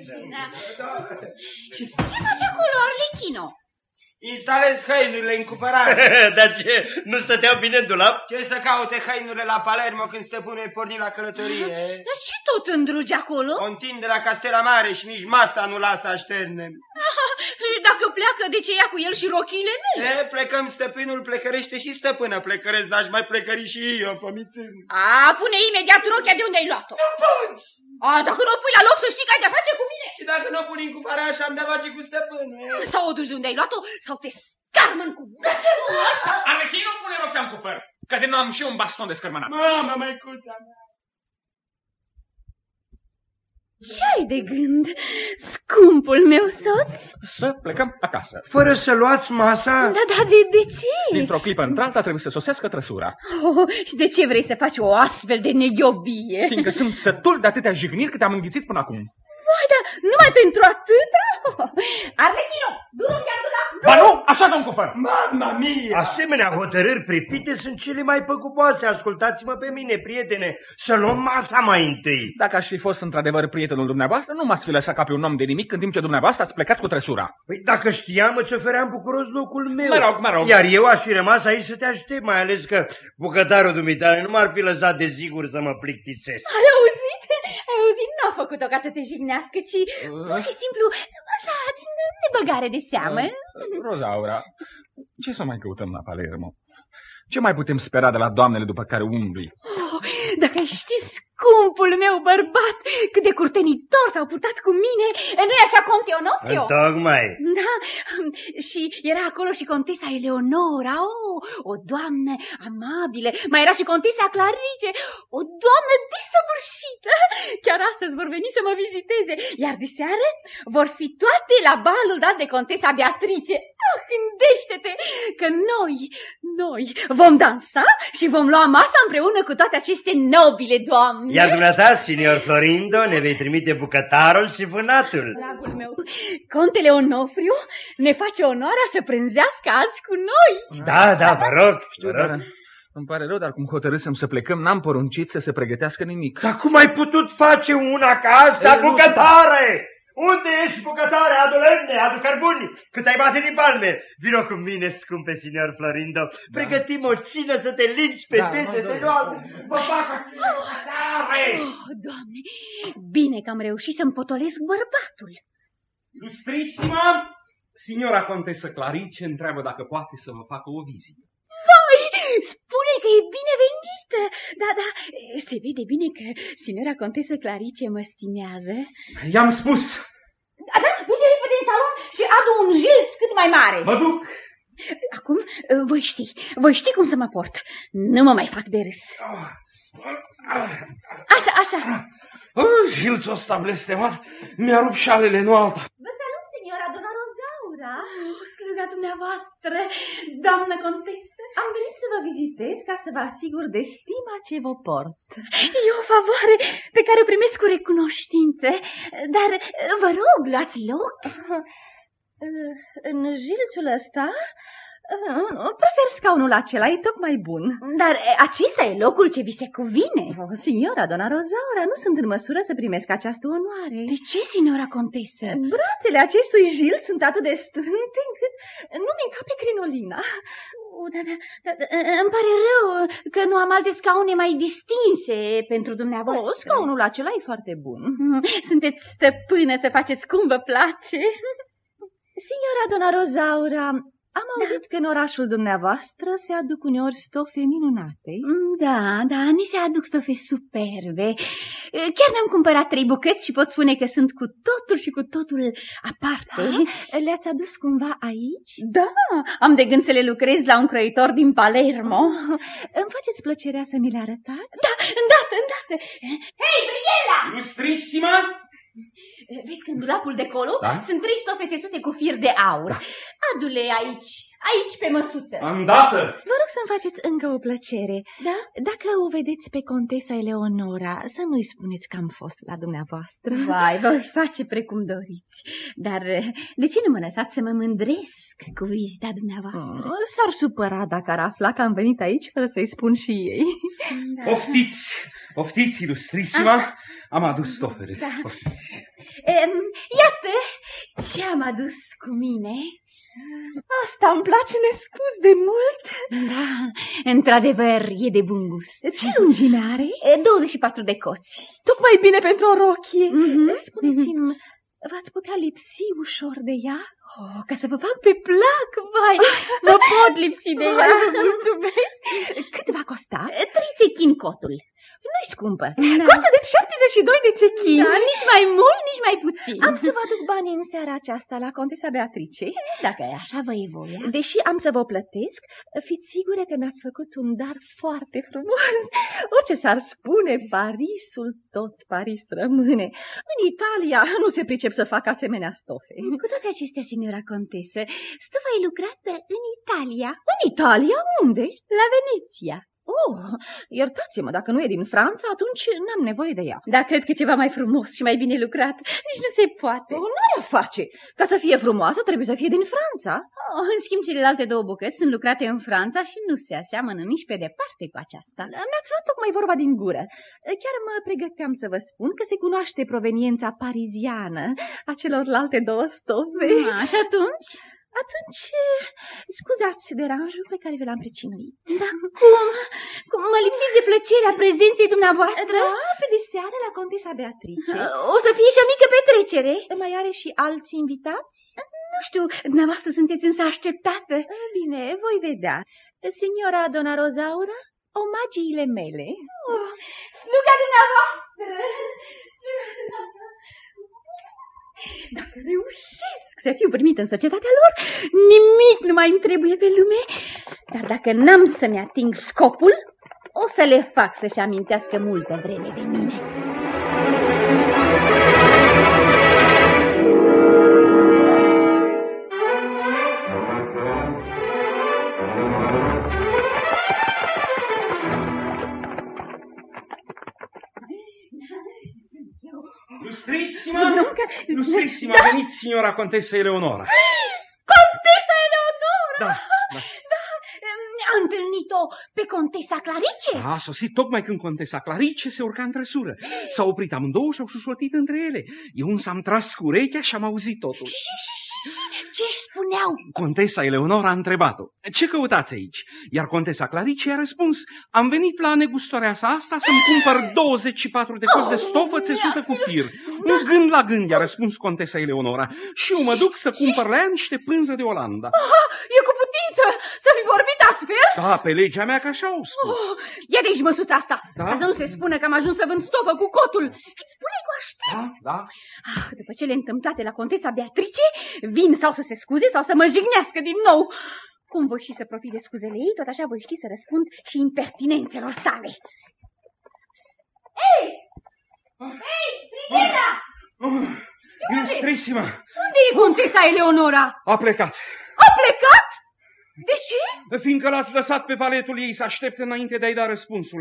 C: Ce faci acolo, Arlechino?
F: Instalez hăinurile în cufărare.
G: Dar ce? Nu stăteau bine în dulap?
F: Ce să caute hăinurile la Palermo când stăpânul e pornit la călătorie?
C: Dar ce tot îndrugi acolo?
F: O întinde la Castela Mare și nici masa nu lasă așterne.
C: Dacă pleacă, de ce ia cu el și rochile mele?
F: Plecăm, stăpânul plecărește și stăpână plecăresc, dar aș mai plecări și eu, fămițân.
C: Pune imediat rochia de unde ai luat-o.
F: Nu poți!
C: Dacă nu o pui la loc, să știi că ai de-a face cu mine.
F: Și dacă nu o pun în cufaraș, am de-a face cu stăpânul.
C: Sau o duci de unde ai luat-o, sau te scarmăn cu betelul ăsta.
J: Arlechino, pune rochia în cufăr, că de n-am și un baston de scărmănat.
F: Mama, măicuța mea.
C: Ce ai de gând, scumpul meu soț?
J: Să plecăm acasă.
G: Fără să luați masa?
C: Da, de ce?
J: Dintr-o clipă într-alta trebuie să sosească trăsura.
C: Și de ce vrei să faci o astfel de neghiobie?
J: Fiindcă sunt sătul de atâtea jigniri cât am înghițit până acum.
C: Vai, dar numai pentru atâta? Arlecino, du-mi chiar tu la...
J: Ba nu, așează-mi cu făr.
G: Mamma mia! Asemenea hotărâri pripite sunt cele mai păcuboase. Ascultați-mă pe mine, prietene, să luăm masa mai întâi.
J: Dacă aș fi fost într-adevăr prietenul dumneavoastră, nu m-ați fi lăsat ca pe un om de nimic în timp ce dumneavoastră ați plecat cu trăsura.
G: Păi dacă știam, îți ofeream bucuros locul meu.
J: Mă rog.
G: Iar eu aș fi rămas aici să te aștept, mai ales că bucătarul dumitale nu m-ar fi lăsat de sigur să mă plictisesc.
C: Ai auzit? N-a făcut-o ca să te jignească, ci pur și simplu, așa, din nebăgare de seamă.
J: Rozaura, ce să mai căutăm la Palermo? Ce mai putem spera de la doamnele după care umbli?
C: Dacă ai ști, scumpul meu bărbat, cât de curtenitor s-au purtat cu mine, nu-i așa, Conte Onofrio?
G: Tocmai.
C: Da, și era acolo și contesa Eleonora, o doamnă amabilă, mai era și contesa Clarice, o doamnă desăvârșită. Chiar astăzi vor veni să mă viziteze, iar de seară vor fi toate la balul dat de contesa Beatrice. Gândește-te că noi vom dansa și vom lua masa împreună cu toate aceste nobile doamne.
G: Iar dumneata, signor Florindo, ne vei trimite bucătarul și vânatul.
C: Dragul meu, contele Onofriu ne face onoarea să prânzească azi cu noi.
G: Da, vă rog.
J: Îmi pare rău, dar cum hotărâsem să plecăm, n-am poruncit să se pregătească nimic.
G: Dar cum ai putut face una ca asta, bucătare? Unde ești, bucătare? Adu lemne, adu cărbuni, cât ai bate din palme. Vino cu mine, scumpe signor Florindo. Pregătim o cină să te lingi pe degetele noastre. Vă fac bucătare!
C: Doamne, bine că am reușit să-mi potolesc bărbatul.
D: Ilustrissima, signora contesă Clarice întreabă dacă poate să vă facă o vizită.
C: Vai, spune că e binevenită. Da, se vede bine că signora contesă Clarice mă stimează.
D: I-am spus.
C: Da, du-te repede în salon și adu un jilț cât mai mare.
D: Mă duc.
C: Acum voi ști cum să mă port. Nu mă mai fac de râs. Așa.
D: Jilțul ăsta blestemat mi-a rupt șalele, nu alta.
C: Vă salut, signora Dona Rozaura. Sluga dumneavoastră, doamnă contesă.
I: Am venit să vă vizitez ca să vă asigur de stima ce vă port.
C: E o favoare pe care o primesc cu recunoștință, dar vă rog, luați loc.
I: În jilțul ăsta prefer scaunul acela, e tocmai bun.
C: Dar acesta e locul ce vi se cuvine.
I: Signora Dona Rozaura, nu sunt în măsură să primesc această onoare.
C: De ce, signora contesă?
I: Brațele acestui jilț sunt atât de strânte încât nu-mi încape crinolina.
C: Îmi pare rău că nu am alte scaune mai distinse pentru dumneavoastră.
I: Scaunul acela e foarte bun.
C: Sunteți stăpână să faceți cum vă place.
I: Signora Dona Rozaura, am auzit că în orașul dumneavoastră se aduc uneori stofe minunate.
C: Da, ni se aduc stofe superbe. Chiar mi-am cumpărat 3 bucăți și pot spune că sunt cu totul și cu totul aparte.
I: Le-ați adus cumva aici?
C: Da, am de gând să le lucrez la un croitor din Palermo.
I: Îmi faceți plăcerea să mi le arătați?
C: Da, îndată. Hei, Brighella!
D: Ilustrissima!
C: Vezi că în dulapul de colo sunt 3 stofe țesute cu fir de aur. Adu-le aici pe măsuță.
D: Îndată!
I: Vă rog să-mi faceți încă o plăcere.
C: Da?
I: Dacă o vedeți pe contesa Eleonora, să nu-i spuneți că am fost la dumneavoastră.
C: Vai, voi face precum doriți. Dar de ce nu mă lăsați să mă mândresc cu vizita dumneavoastră?
I: S-ar supăra dacă ar afla că am venit aici fără să-i spun și ei.
D: Da. Poftiți, Ilustrissima. Am adus stofele.
C: Da.
D: Poftiți.
C: Iată ce am adus cu mine.
I: Asta îmi place nespus de mult.
C: Da, într-adevăr e de bun gust.
I: Ce lungime are?
C: 24 de coți.
I: Tocmai bine pentru o rochie. Spuneți-mi, v-ați putea lipsi ușor de ea?
C: Oh, ca să vă fac pe plac, vai, vă pot lipsi de ea.
I: Mulțumesc. Cât va costa?
C: 3 țechini cotul.
I: Nu-i scumpă. Costă de 72 de țechini.
C: Da, nici mai mult, nici mai puțin.
I: Am să vă aduc banii în seara aceasta la Contesa Beatrice.
C: Dacă e așa, vă e voia.
I: Deși am să vă plătesc, fiți sigure că mi-ați făcut un dar foarte frumos. Orice s-ar spune, Parisul, tot Paris rămâne. În Italia nu se pricep să facă asemenea stofe.
C: Cu toate acestea, signora contesă, stofa e lucrată în Italia.
I: În Italia? Unde?
C: La Veneția.
I: Oh, iertați-mă, dacă nu e din Franța, atunci n-am nevoie de ea.
C: Dar cred că ceva mai frumos și mai bine lucrat nici nu se poate.
I: N-are a face. Ca să fie frumoasă, trebuie să fie din Franța.
C: În schimb, celelalte 2 bucăți sunt lucrate în Franța și nu se aseamănă nici pe departe cu aceasta.
I: Mi-ați luat tocmai vorba din gură. Chiar mă pregăteam să vă spun că se cunoaște proveniența pariziană a celorlalte 2 stofe.
C: Și atunci?
I: Atunci, scuzați deranjul pe care vi l-am pricinuit.
C: Da, cum mă lipsiți de plăcerea prezenței dumneavoastră?
I: Da, pe de seară la Contesa Beatrice.
C: O să fie și o mică petrecere.
I: Mai are și alți invitați?
C: Nu știu, dumneavoastră sunteți însă așteptată.
I: Bine, voi vedea. Signora Dona Rosaura, omagiile mele.
C: Sluga dumneavoastră!
I: Dacă reușesc să fiu primit în societatea lor, nimic nu mai îmi trebuie pe lume.
C: Dar dacă n-am să-mi ating scopul, o să le fac să-și amintească multă vreme de mine.
D: Lustrissima, veniți, signora Contesa Eleonora.
C: Contesa Eleonora!
D: Da.
C: A întâlnit-o pe Contesa Clarice?
D: A sosit tocmai când Contesa Clarice se urca în trăsură. S-au oprit amândouă și au șușotit între ele. Eu însă am tras cu urechea și am auzit totul.
C: Ce-și spuneau?
D: Contesa Eleonora a întrebat-o: ce căutați aici? Iar Contesa Clarice i-a răspuns: am venit la negustoreasa asta să-mi cumpăr 24 de cozi de stofă țesută cu fir. Un gând la gând, i-a răspuns Contesa Eleonora, și eu mă duc să cumpăr la ea niște pânză de Olanda.
I: E cu putință să fi vorbit astfel?
D: Da, pe legea mea că așa au spus.
I: Ia de aici măsuța asta,
D: da?
I: Ca să nu se spună că am ajuns să vând stofă cu cotul. Și spune-i cu aștept.
D: Da.
I: După cele întâmplate la Contesa Beatrice, vin sau să se scuze sau să mă jignească din nou. Cum voi ști să profit de scuzele ei, tot așa voi ști să răspund și impertinențelor sale.
C: Ei, Brigela!
D: Ilustrissima!
I: Unde e Contesa Eleonora?
D: A plecat.
I: A plecat? De ce?
D: Fiindcă l-ați lăsat pe valetul ei să aștepte înainte de a-i da răspunsul.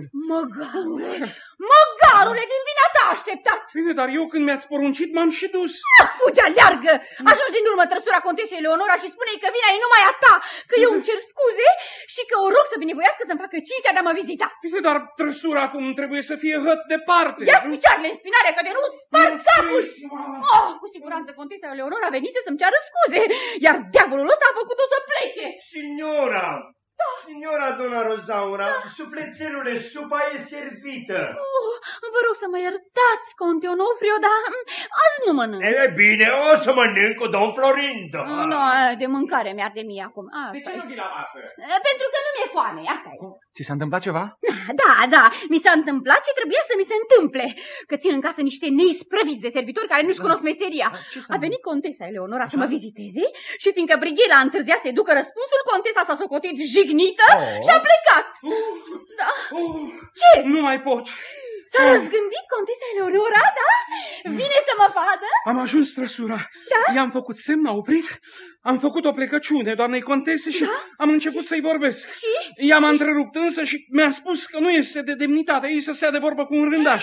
I: Măgarule, din vina ta așteptat.
D: Bine, dar eu când mi-ați poruncit m-am și dus.
I: Fugi, aleargă! Ajungi din urmă trăsura Contesei Eleonora și spune-i că vina e numai a ta, că eu îmi cer scuze și că o rog să binevoiască să-mi facă cinstea de a mă vizita.
D: Bine, dar trăsura acum trebuie să fie hăt departe.
I: Ia-ți picioarele în spinare, că de nu spart capul! Cu siguranță Contesa Eleonora venise să-mi ceară scuze, iar diavolul ăsta a făcut-o să plece.
G: Signora! Signora Dona Rosaura, sufletelule, supa e servită.
I: Vă rog să mă iertați, Conte Onofrio, dar azi nu mănânc.
G: E bine, o să mănânc cu domn Florindo.
I: Nu, de mâncare mi-arde mie acum.
J: De ce nu vii la masă?
I: Pentru că nu mi-e foame, asta e.
J: Ți s-a întâmplat ceva?
I: Da, mi s-a întâmplat ce trebuia să mi se întâmple. Că țin în casă niște neisprăviți de servitori care nu-și cunosc meseria. A venit Contesa Eleonora să mă viziteze și fiindcă Brighela a întârziat să-i ducă răspunsul, Contesa s-a socotit jignită și a plecat. Da. Ce?
D: Nu mai pot.
I: S-a răzgândit Contesa Eleonora, da? Vine să mă vadă?
D: Am ajuns trăsura.
I: Da?
D: I-am făcut semn, a oprit. Am făcut o plecăciune doamnei contese și am început să-i vorbesc.
I: Și?
D: I-am întrerupt însă și mi-a spus că nu este de demnitate ei să stea de vorbă cu un rândaș.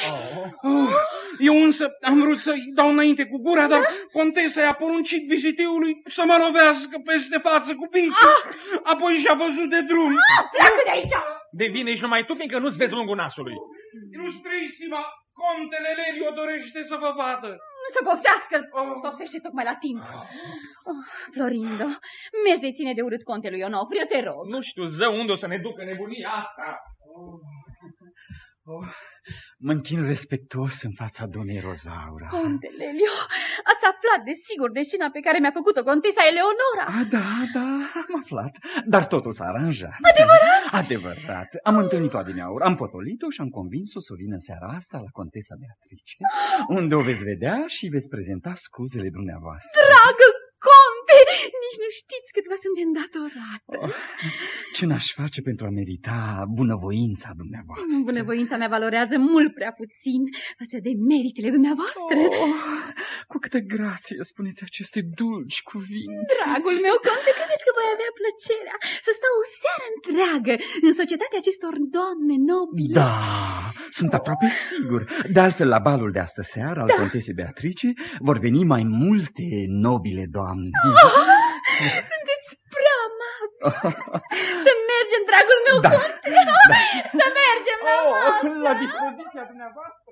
D: Eu însă am vrut să-i dau înainte cu gura, dar contesa i-a poruncit vizitiului să mă lovească peste față cu piciul. Apoi și-a văzut de drum.
I: Pleacă de aici!
J: De vine ești numai tu, fiindcă nu-ți vezi lungul nasului.
D: Ilustrisima, contele Lelio dorește să vă vadă.
I: Nu se poftească, sosește tocmai la timp. Florindo, mergi de ține de urât contelui Onofrio, te rog.
J: Nu știu, zău, unde o să ne ducă nebunia asta.
B: Mă închin respectuos în fața doamnei Rozaura.
C: Conte Lelio, ați aflat desigur de scena pe care mi-a făcut-o contesa Eleonora.
B: Da, am aflat, dar totul s-a aranjat.
C: Adevărat?
B: Adevărat. Am întâlnit-o adineauri, am potolit-o și am convins-o să vină seara asta la contesa Beatrice, unde o veți vedea și veți prezenta scuzele dumneavoastră.
C: Dragă Conte, nici nu știți cât vă sunt înddatorată.
B: Ce n-aș face pentru a merita bunăvoința dumneavoastră?
C: Bunăvoința mea valorează mult prea puțin față de meritele dumneavoastră.
B: Cu câtă grație spuneți aceste dulci cuvinte.
C: Dragul meu Conte, credeți că voi avea plăcerea să stau o seară întreagă în societatea acestor doamne nobile?
B: Da, sunt aproape sigur. De altfel, la balul de astă seară al contesei Beatrice vor veni mai multe nobile doamne.
C: Sunteți prea amabil. Să mergem, dragul meu Conte. Să mergem la masă.
B: La dispoziția dumneavoastră.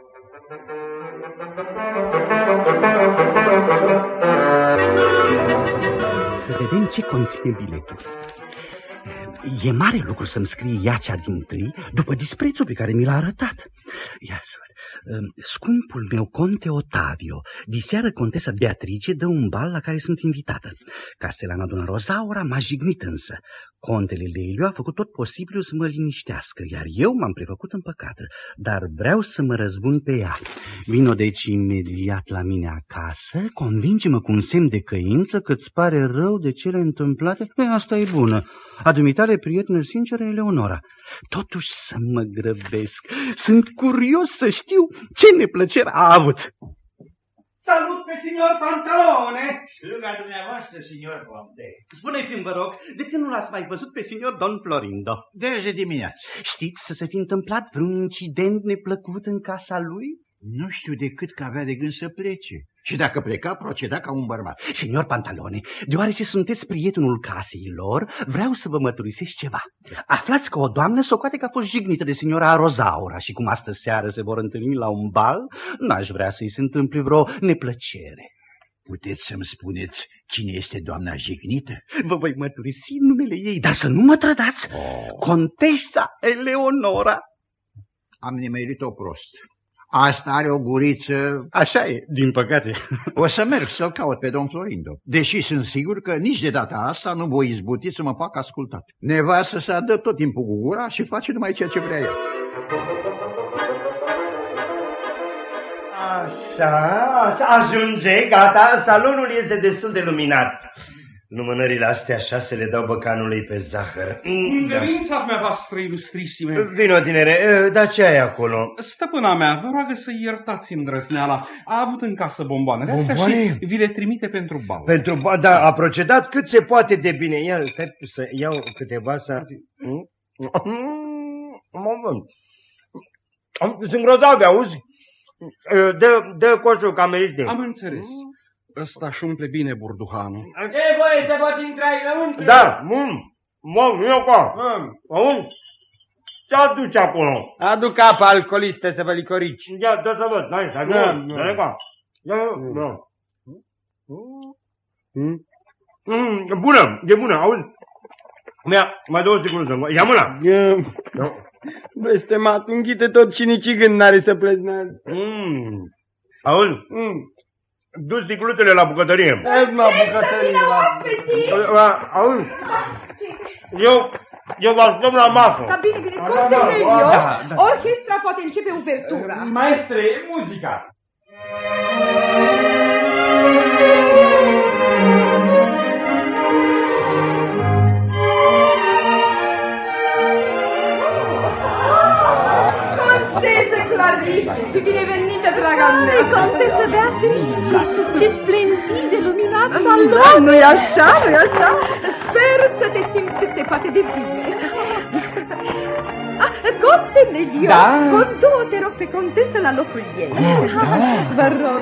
K: Să vedem ce conține biletul. E mare lucru să-mi scrie ea cea dintâi după disprețul pe care mi l-a arătat. Ia să văd. Scumpul meu conte Otavio, diseară contesa Beatrice dă un bal la care sunt invitată. Castelana doamna Rozaura m-a jignit însă. Contele Lelio a făcut tot posibilul să mă liniștească, iar eu m-am prefăcut împăcată, dar vreau să mă răzbun pe ea. Vino deci imediat la mine acasă, convinge-mă cu un semn de căință că-ți pare rău de cele întâmplate. Asta e bună. Adumitare prietenă sinceră Eleonora. Totuși să mă grăbesc. Sunt curios să știu ce neplăcere a avut.
L: Salut pe signor Pantalone!
A: Sluga dumneavoastră, signor Conte.
K: Spuneți-mi, vă rog, de când nu l-ați mai văzut pe signor Don Florindo?
A: De dimineață.
K: Știți să se fi întâmplat vreun incident neplăcut în casa lui?
A: Nu știu decât că avea de gând să plece. Și dacă pleca, proceda ca un bărbat.
K: Signor Pantalone, deoarece sunteți prietenul casei lor, vreau să vă mărturisesc ceva. Aflați că o doamnă socoate că a fost jignită de signora Rozaura și cum astă seară se vor întâlni la un bal, n-aș vrea să-i se întâmple vreo neplăcere.
A: Puteți să-mi spuneți cine este doamna jignită?
K: Vă voi mărturisi numele ei, dar să nu mă trădați. Contesa Eleonora.
A: Am nimerit-o prost. Asta are o guriță...
K: Așa e, din păcate.
A: O să merg să-l caut pe domn Florindo, deși sunt sigur că nici de data asta nu voi izbuti să mă fac ascultat. Nevastă să dă tot timpul cu gura și face numai ceea ce vrea ea.
G: Așa, ajunge, gata, salonul este destul de luminat. Lumânările astea așa se le dau băcanului pe zahăr.
D: Îngăduința dumneavoastră, ilustrisime.
G: Vino, tinere, dar ce ai acolo?
D: Stăpâna mea, vă roagă să iertați îndrăzneala. A avut în casă bomboanele astea și vi le trimite pentru bal.
G: Pentru bal, da, a procedat cât se poate de bine. Ia, stai să iau câteva să... Sunt grozave, auzi? Dă coșul cameriste.
D: Am înțeles. Ăsta își umple bine burduhanul.
L: E voie să pot intra înăuntru?
G: Da, eu ca. Auzi? Ce aduci acolo?
F: Aduc apă alcoolistă să vă licorici.
G: Ia, dă să văd, hai, stai, bună, e bună, auzi? Mai 2 secunde, ia mâna.
F: Blestemat, înghite tot cinicii gând n-are să pleznează.
G: Auzi? Du sticluțele la bucătărie.
F: La bucătărie.
G: Auzi? Eu vă aștept la masă.
E: Da, bine, Conte Lelio, orchestra poate începe uvertura.
B: Maestre, muzica.
E: Contesă Clarice, binevenită, draga mea.
C: Contesă Beatrice, ce splendid de luminat salon.
E: Nu-i așa, nu-i așa? Sper să te simți cât se poate de bine. Conte Lelio, conduă, te rog pe contesă la locul ei. Vă rog.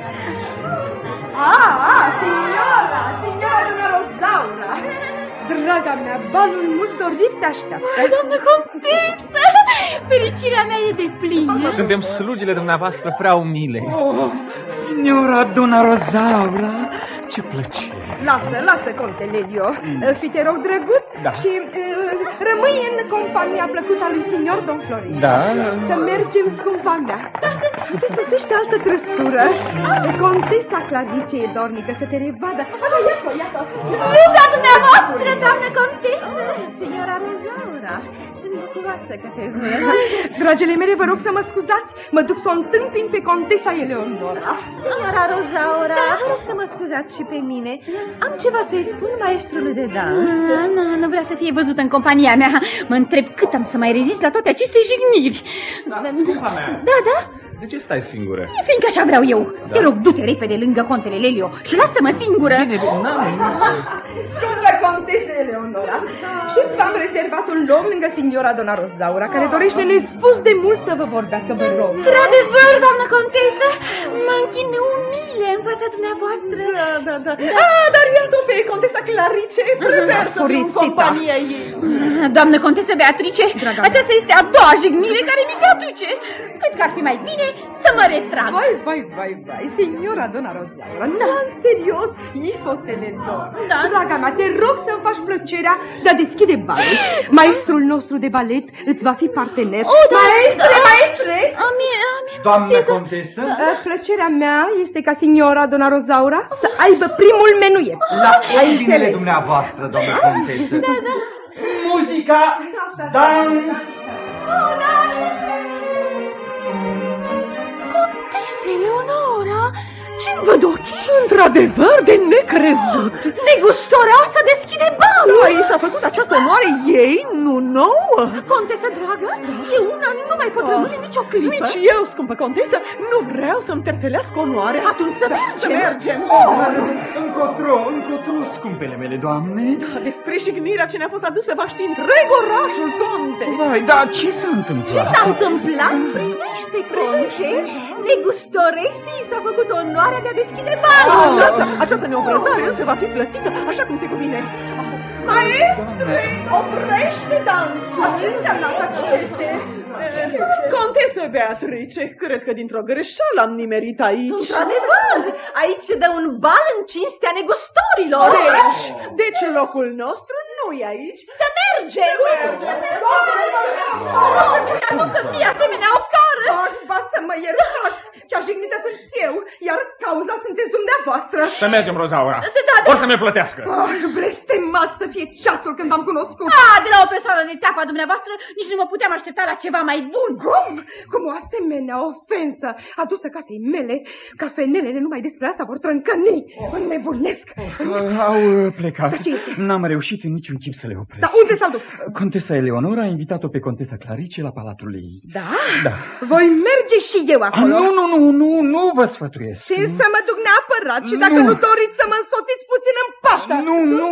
E: Signora doamna Rozaura. Draga mea, balul mult dorit te așteaptă.
C: Doamnă contesă, fericirea mea e de plină.
J: Suntem slugile dumneavoastră prea umile.
B: Oh, signora Dona Rosaura, ce plăcere.
E: Lasă, conte Lelio. Fii te rog drăguț și rămâi în compania plăcută a lui signor Don Florin.
B: Da.
E: Să mergem, scumpa mea. Se sosește altă trăsură. Contesa Clarice e dornică să te revadă. Iată.
C: Sluga dumneavoastră, doamnă contesă. Signora Rosaura, sunt bucuroasă că te văd.
E: Dragele mele, vă rog să mă scuzați. Mă duc să o întâmpin pe contesa Eleonora.
C: Signora Rosaura, vă rog să mă scuzați și pe mine. Am ceva să-i spun maestrului de dans. Nu vrea să fie văzut în compania mea. Mă întreb cât am să mai rezist la toate aceste jigniri.
J: Scumpa mea.
C: Da.
J: De ce stai singură?
C: Fiindcă așa vreau eu. Da. Te rog, du-te repede lângă contele Lelio și lasă-mă singură.
J: Bine,
E: Scumpă contese Eleonora, și-ți v-am rezervat un loc lângă signora Dona Rosaura, care dorește nespus de mult să vă vorbească, vă rog.
C: Într-adevăr, doamnă contesă, mă închin umile în fața dumneavoastră.
H: Da. Dar iată pe contesa Clarice, prefer să fiu în compania ei.
C: Doamnă contesă Beatrice, aceasta este a doua jignire care mi se aduce. Cred că ar fi mai bine să mă retrag.
E: Vai, signora Dona Rosaura, nu, în serios, ifosele dor.
C: Da.
E: Draga mea, te rog să-mi faci plăcerea de a deschide balul. Maestrul nostru de balet îți va fi partener. Maestre!
F: Doamnă contesă?
E: Plăcerea mea este ca signora Dona Rosaura să aibă primul menuet.
F: La ordinele dumneavoastră, doamnă contesă.
C: Da.
G: Muzica, dans!
C: Contesa Eleonora, ce-mi văd ochii?
H: Într-adevăr, de necrezut.
C: Negustoreasa deschide balul.
H: I s-a făcut această onoare ei, nu nouă.
C: Contesă dragă, eu una nu mai pot rămâne nicio clipă.
H: Nici eu, scumpă contesă, nu vreau să-mi terfelească onoarea.
C: Atunci să mergem.
B: Încotro, scumpele mele doamne.
H: Despre jignirea ce ne-a fost adusă va ști întreg orașul, conte.
B: Vai, dar ce s-a întâmplat?
C: Ce s-a întâmplat? Privește, conte. Negustoresi s-a făcut onoarea de a deschide balul.
H: Această neobrăzare însă va fi plătită așa cum se cuvine. Maestre, oprește dansul!
E: Ce înseamnă asta? Ce este?
H: Contesă Beatrice, cred că dintr-o greșeală am nimerit aici.
C: Într-adevăr, aici se dă un bal în cinstea negustorilor.
H: Deci locul nostru nu e aici.
C: Să mergem! Nu că fie asemenea o cară!
E: Ba să mă iertați! Cea jignită sunt eu, iar cauza sunteți dumneavoastră.
J: Să mergem, Rosaura. Or să-mi plătească.
E: Blestemat să fie ceasul când v-am cunoscut.
C: De la o persoană de teapa dumneavoastră nici nu mă puteam aștepta la ceva mai bun.
E: Cum o asemenea ofensă adusă casei mele, ca fenelele numai despre asta vor trâncăni. Înnebunesc.
B: Au plecat. N-am reușit în niciun chip să le opresc.
E: Dar unde s-au dus?
B: Contesa Eleonora a invitat-o pe contesa Clarice la palatul ei.
E: Da?
B: Da.
E: Voi merge și eu acolo.
B: Nu vă sfătuiesc.
E: Și să mă duc neapărat și dacă nu doriți să mă însoțiți puțin în pasă.
B: Nu.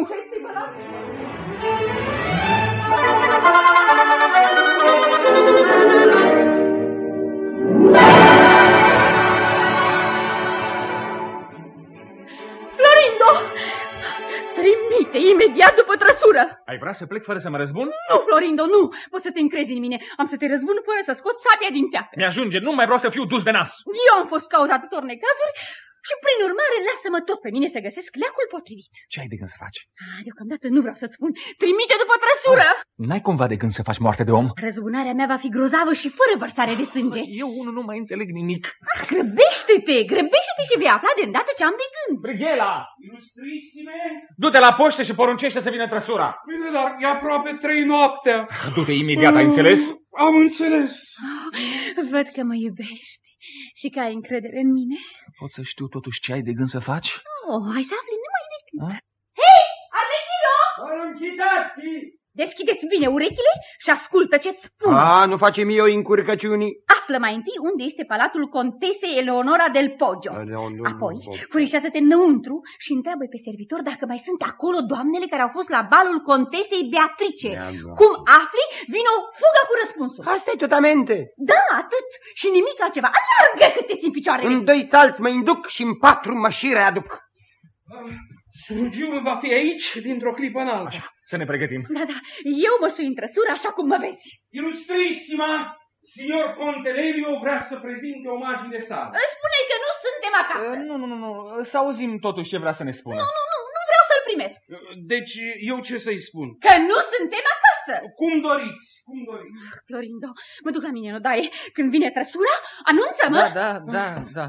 C: Florindo! Trimite imediat după trăsură!
J: Ai vrea să plec fără să mă răzbun?
C: Nu, Florindo, nu! Poți să te încrezi în mine. Am să te răzbun fără să scot sabia din teacă.
J: Mi-ajunge, nu mai vreau să fiu dus de nas.
C: Eu am fost cauza tuturor necazuri și, prin urmare, lasă-mă tot pe mine să găsesc leacul potrivit.
J: Ce ai de gând să faci?
C: Deocamdată nu vreau să-ți spun. Trimite după trăsură!
J: N-ai cumva de gând să faci moarte de om?
C: Răzbunarea mea va fi grozavă și fără vărsare de sânge.
J: Eu nu mai înțeleg nimic.
C: Grăbește-te și vei afla de îndată ce am de gând.
J: Brighela! Ilustrisime! Du-te la poștă și poruncește să vină trăsura.
L: Bine, dar e aproape 3 noaptea.
J: Du-te imediat, ai înțeles?
L: Am înțeles.
C: Văd că mă iubești și că ai încredere în mine.
J: Pot să știu totuși ce ai de gând să faci?
C: Hai să afli numai decât. Hei, Arlechino! Deschideți bine urechile și ascultă ce-ți spun.
F: Nu face mie o încurcăciuni.
C: Află mai întâi unde este palatul contesei Eleonora del Poggio. Apoi, furișează-te înăuntru și întreabă pe servitor dacă mai sunt acolo doamnele care au fost la balul contesei Beatrice. Cum afli, vino, fugă cu răspunsul.
F: Asta e totamente.
C: Da, atât și nimic altceva. Alargă cât te țin picioarele.
F: În 2 salți mă induc și în 4 mă și readuc.
D: Slugiul va fi aici dintr-o clipă în alta.
J: Așa, să ne pregătim.
C: Da, eu mă sui în trăsură așa cum mă vezi.
D: Ilustrissima, signor Conte Lelio vrea să prezinte omagile sale.
C: Îmi spune că nu suntem acasă.
J: Nu, să auzim totuși ce vrea să ne spună.
C: Nu vreau să-l primesc.
D: Deci eu ce să-i spun?
C: Că nu suntem acasă.
D: Cum doriți.
C: Florindo, mă duc la mine în odaie. Când vine trăsura, anunță-mă.
J: Da.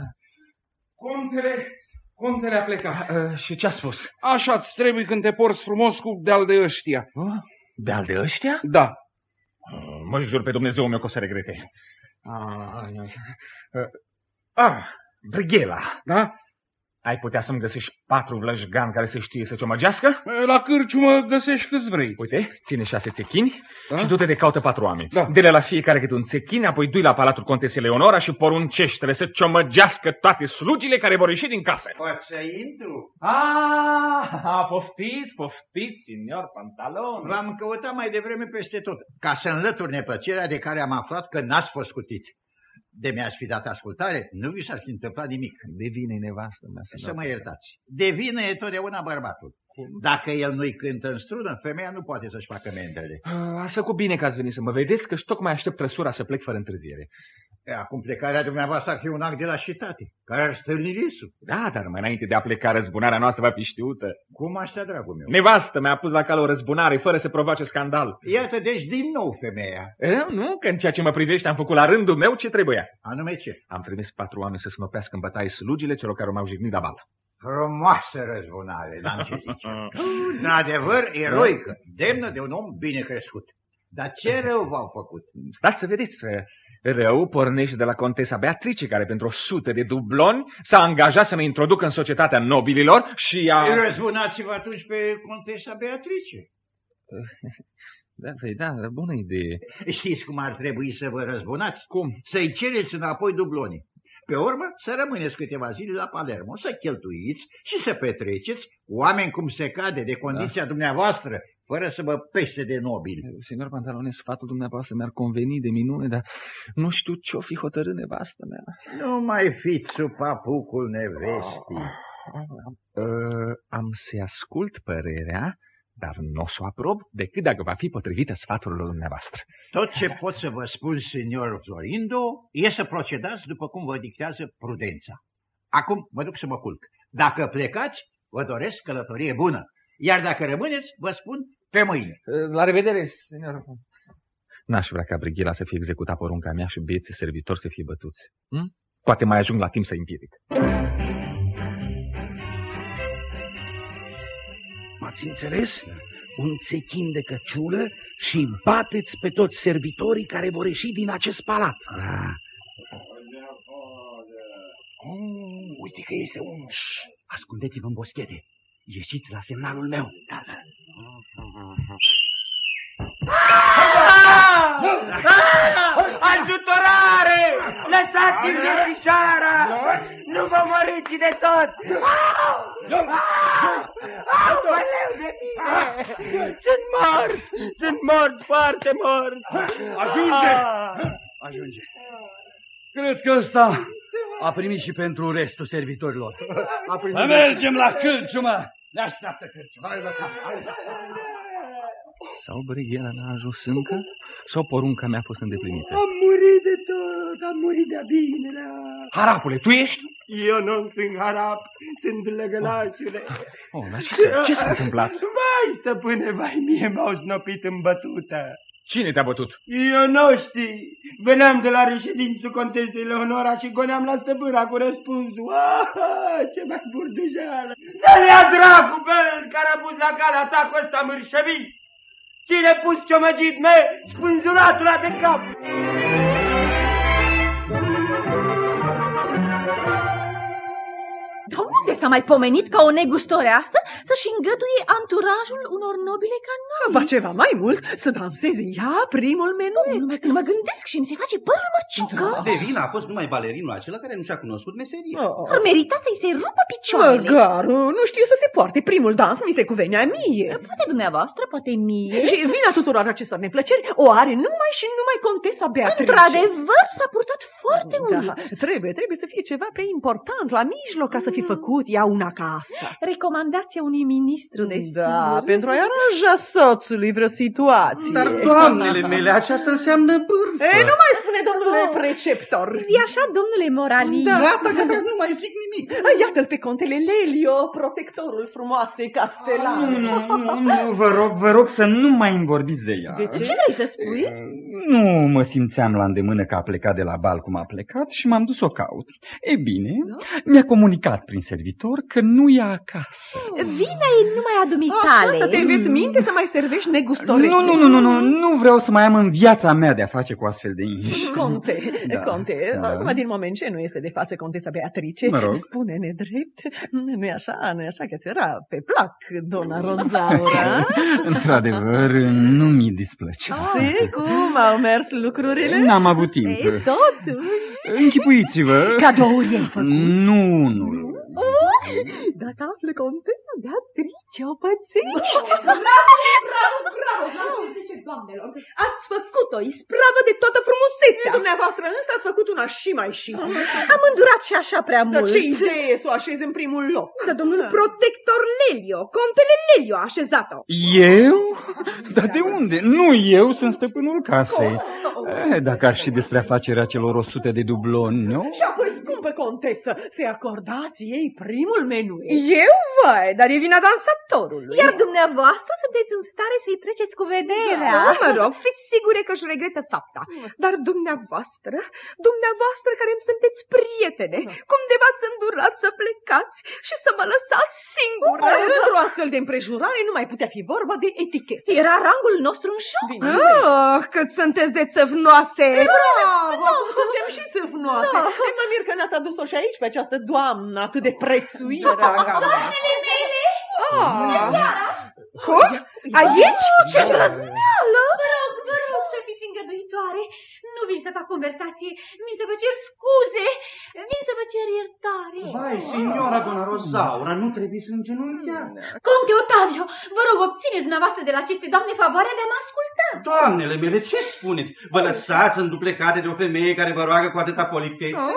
D: Contele a plecat.
J: Și ce a spus?
D: Așa-ți trebuie când te porți frumos cu de-al de ăștia.
J: De-al de ăștia?
D: Da.
J: Mă jur pe Dumnezeu meu că o să regrete. Brighela.
D: Da?
J: Ai putea să-mi găsești 4 vlăjgani care să știe să ciomăgească?
D: La cârciumă găsești câți vrei.
J: Uite, ține 6 țechini și du-te de caută 4 oameni.
D: Da.
J: Dă-le la fiecare câte un țechin, apoi du-i la Palatul Contesei Leonora și poruncește-le să ciomăgească toate slugile care vor ieși din casă.
A: Poți să intru?
J: Poftiți, signor Pantalon.
A: V-am căutat mai devreme peste tot, ca să înlătur neplăcerea de care am aflat că n-ați fost scutit. De mi-ați fi dat ascultare, nu vi s-ar fi întâmplat nimic.
J: De vină nevastă mea
A: să mă iertați. De vină e totdeauna bărbatul. Dacă el nu-i cântă în strună, femeia nu poate să-și facă mendele.
J: Ați făcut bine că ați venit să mă vedeți, că tocmai aștept trăsura să plec fără întârziere.
A: Acum plecarea dumneavoastră ar fi un act de lașitate, care ar stârni visul.
J: Da, dar mai înainte de a pleca, răzbunarea noastră va fi știută.
A: Cum așa, dragul meu?
J: Nevastă mi-a pus la cale o răzbunare fără să provoace scandal.
A: Iată, deci din nou femeia.
J: Nu, că în ceea ce mă privește am făcut la rândul meu ce trebuia.
A: Anume ce?
J: Am trimis 4 oameni să snopească în bătaie slugile celor care m-au jignit la bală.
A: Frumoasă răzbunare, n-am ce zice. În adevăr, eroică, demnă de un om bine crescut. Dar ce rău v-au făcut?
J: Stați să vedeți, rău pornește de la contesa Beatrice, care pentru 100 de dubloni s-a angajat să ne introducă în societatea nobililor și a...
A: Răzbunați-vă atunci pe contesa Beatrice.
J: Da, bună idee.
A: Știți cum ar trebui să vă răzbunați?
J: Cum?
A: Să-i cereți înapoi dublonii. Pe urmă, să rămâneți câteva zile la Palermo, să cheltuiți și să petreceți oameni cum se cade de condiția dumneavoastră, fără să vă peste de nobili.
J: Signor Pantalone, sfatul dumneavoastră mi-ar conveni de minune, dar nu știu ce-o fi hotărât nevastă mea.
A: Nu mai fiți sub papucul nevestii.
J: Am să-i ascult părerea, dar nu o să o aprob decât dacă va fi potrivită sfaturilor dumneavoastră.
A: Tot ce pot să vă spun, signor Florindo, e să procedați după cum vă dictează prudența. Acum mă duc să mă culc. Dacă plecați, vă doresc călătorie bună. Iar dacă rămâneți, vă spun pe mâine.
J: La revedere, signor. N-aș vrea ca Brighela să fie executat porunca mea și bieții servitori să fie bătuți. Poate mai ajung la timp să împiedic.
K: M-ați înțeles? Un țechin de căciulă și bateți pe toți servitorii care vor ieși din acest palat. Uite că este unul. Ascundeți-vă în boschete. Ieșiți la semnalul meu. Da.
F: Ajutorare! Lăsați-mi viețișoara! Nu vă măriți de tot! Aoleu de mine! Sunt mort, foarte mort!
M: Ajunge! Cred că ăsta a primit și pentru restul servitorilor. Mergem la cârciumă! Ne așteaptă cârciumă!
J: Sau Brighela n-a ajuns încă? Sau porunca mea a fost îndeplinită?
F: Am murit de tot, am murit de bine.
J: Harapule, tu ești?
F: Eu nu sunt harap, sunt lăgălașule.
J: Dar ce s-a întâmplat?
F: Vai, stăpâne, vai, mie m-au snopit în bătută.
J: Cine te-a bătut?
F: Eu nu știu. Veneam de la reședințul contesei Leonora și goneam la stăpâna cu răspunsul. Ce mai burdujeală! Să-l ia dracu pe el care a pus la cale atacul ăsta mârșăvit! Cine pus ciomăgit meu, spânzuratul de cap!
C: Dar unde s-a mai pomenit ca o negustoreasă să-și îngăduie anturajul unor nobile ca noi?
H: Ba ceva mai mult, să danseze ea primul menuet.
C: Numai când mă gândesc și mi se face părul măciucă.
M: De vină a fost numai balerinul acela care nu și-a cunoscut meseria.
C: Ar merita să-i se rupă picioarele.
H: Măgaru, nu știe să se poarte. Primul dans mi se cuvenea mie.
C: Poate dumneavoastră, poate mie.
H: Și vina tuturor acestor neplăceri o are numai și numai contesa Beatrice.
C: Într-adevăr s-a purtat foarte urât.
H: Trebuie să fie ceva prea important la mijloc ca să fi făcut făcut ea una ca asta?
C: Recomandația unui ministru, desigur.
H: Da, pentru a-i aranja soțului vreo situație.
M: Dar, doamnele mele, aceasta înseamnă bârfă.
H: Ei, nu mai spune, domnule preceptor.
C: Zi așa, domnule moralist.
H: Da.
M: Gata, că nu mai zic nimic.
H: Iată-l pe contele Lelio, protectorul frumoasei Castellane.
B: Nu, vă rog să nu mai îmi vorbiți de ea.
H: De ce?
C: Ce vrei să spui?
B: Nu mă simțeam la îndemână că a plecat de la bal cum a plecat și m-am dus să o caut. E bine, mi-a comunicat prin servitor că nu e acasă.
C: Vina e numai a dumitale.
H: Așa, să te înveți minte să mai servești negustorese.
B: Nu vreau să mai am în viața mea de a face cu astfel de inși.
H: Conte, acum din moment ce nu este de față contesa Beatrice, spune-ne drept, nu-i așa că ți era pe plac, dona Rozaura?
B: Într-adevăr, nu mi-i displăcea.
H: Și cum au mers lucrurile?
B: N-am avut timp.
C: Ei, totuși.
B: Închipuiți-vă.
H: Cadouri ai făcut?
B: Nu.
H: Dacă află contesa Beatrice, o pățești.
E: Bravo, zice doamnelor. Ați făcut o ispravă de toată frumusețea.
H: Dumneavoastră însă ați făcut una și mai și.
C: Am îndurat și așa prea mult.
H: Dar ce idee să o așezi în primul loc?
E: Că domnul protector Lelio, contele Lelio a așezat-o.
B: Eu? Dar de unde? Nu eu sunt stăpânul casei. Dacă ar ști despre afacerea celor 100 de dubloni, nu?
H: Și apoi, scumpă contesă, să-i acordați ei primul menu.
E: Eu, vai, dar e vina dansatorului.
C: Iar dumneavoastră sunteți în stare să-i treceți cu vederea.
E: Da, mă rog, fiți sigure că își regretă fapta. Dar dumneavoastră care îmi sunteți prietene, cum de v-ați îndurat să plecați și să mă lăsați singură?
H: Într-o astfel de împrejurare nu mai putea fi vorba de etichetă.
C: Era rangul nostru în șoc.
E: Cât sunteți de țăvnoase!
H: Bravo, acum suntem și țăvnoase. Mă mir că n-ați adus-o și aici pe această doamnă atât de prețuită.
C: Doamnele mele! Bună seara!
E: Cum? Aici?
C: Ce răzneală! Vă rog să fiți îngăduitoare. Nu vin să fac conversație, vin să vă cer scuze, vin să vă cer iertare.
M: Vai, signora dona Rozaura, nu trebuie să îngenunchiați.
C: Conte Otavio, vă rog, obțineți dumneavoastră de la aceste doamne favoarea de a mă asculta.
M: Doamnele mele, ce spuneți? Vă lăsați înduplecate de o femeie care vă roagă cu atâta politețe?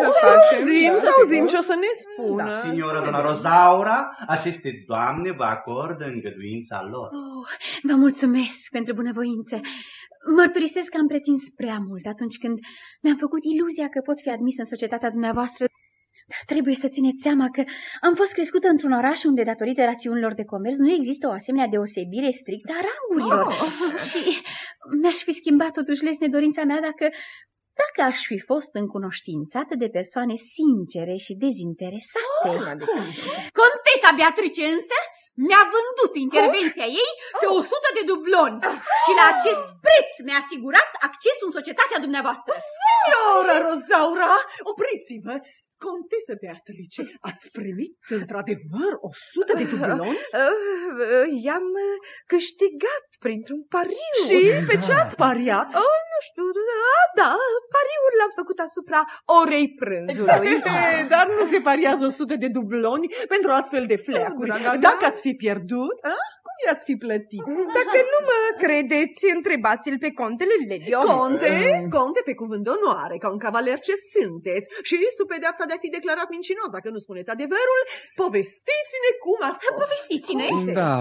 H: Să auzim ce o să ne spună.
M: Da, signora dona Rozaura, aceste doamne vă acordă îngăduința lor.
C: Vă mulțumesc pentru bunăvoință. Mărturisesc că am pretins prea mult atunci când mi-am făcut iluzia că pot fi admis în societatea dumneavoastră. Dar trebuie să țineți seama că am fost crescută într-un oraș unde, datorită rațiunilor de comerț, nu există o asemenea deosebire strictă a rangurilor. Și mi-aș fi schimbat totuși lesne dorința mea dacă aș fi fost încunoștințată de persoane sincere și dezinteresate. Contesa Beatrice însă mi-a vândut intervenția ei pe 100 de dubloni și la acest preț mi-a asigurat accesul în societatea dumneavoastră.
H: Signora Rozaura, opriți-vă! Contesă Beatrice, ați primit într-adevăr 100 de dubloni?
E: I-am câștigat printr-un pariu.
H: Și pe ce ați pariat?
E: Nu știu, da, pariul l-am făcut asupra orei prânzului.
H: Dar nu se pariază 100 de dubloni pentru astfel de fleacuri. Dacă ați fi pierdut, cum i-ați fi plătit?
E: Dacă nu mă credeți, întrebați-l pe contele Lelio.
H: Conte pe cuvânt de onoare, ca un cavaler ce sunteți. Și sub pedeapsa de a fi declarat mincinos, dacă nu spuneți adevărul, povestiți-ne cum a fost.
C: Povestiți-ne?
B: Da,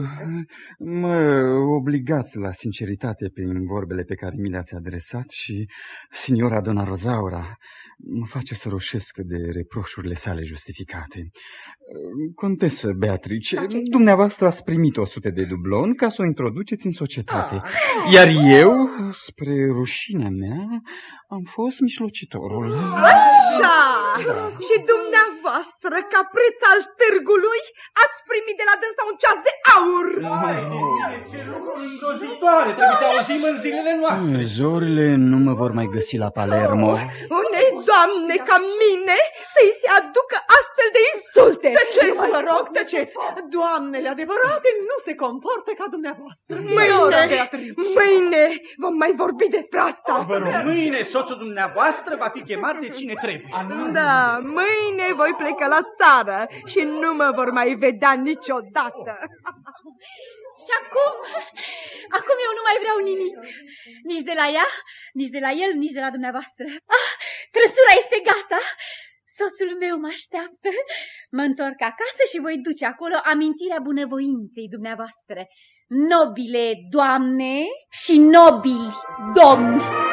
B: mă obligați la sinceritate prin vorbele pe care mi le-ați adresat și signora dona Rozaura mă face să roșesc de reproșurile sale justificate. Contesă Beatrice, dumneavoastră ați primit 100 de dubloni ca să o introduceți în societate. Iar eu, spre rușinea mea, am fost mijlocitorul.
E: Așa! Da. Și dumneavoastră, ca preț al târgului, ați primit de la dânsa un ceas de aur.
M: Ce lucruri îngrozitoare, trebuie să auzim în zilele noastre.
K: Zorile nu mă vor mai găsi la Palermo.
E: Unei doamne ca mine să-i se aducă astfel de insulte.
H: Tăceți, vă rog, tăceți! Doamnele adevărate nu se comportă ca dumneavoastră.
E: Mâine vom mai vorbi despre asta.
M: Mâine soțul dumneavoastră va fi chemat de cine trebuie.
E: Da, mâine voi pleca la țară și nu mă vor mai vedea niciodată.
C: Și acum eu nu mai vreau nimic. Nici de la ea, nici de la el, nici de la dumneavoastră. Trăsura este gata.
I: Soțul meu mă așteaptă. Mă întorc acasă și voi duce acolo amintirea bunăvoinței dumneavoastră. Nobile doamne și nobili domni!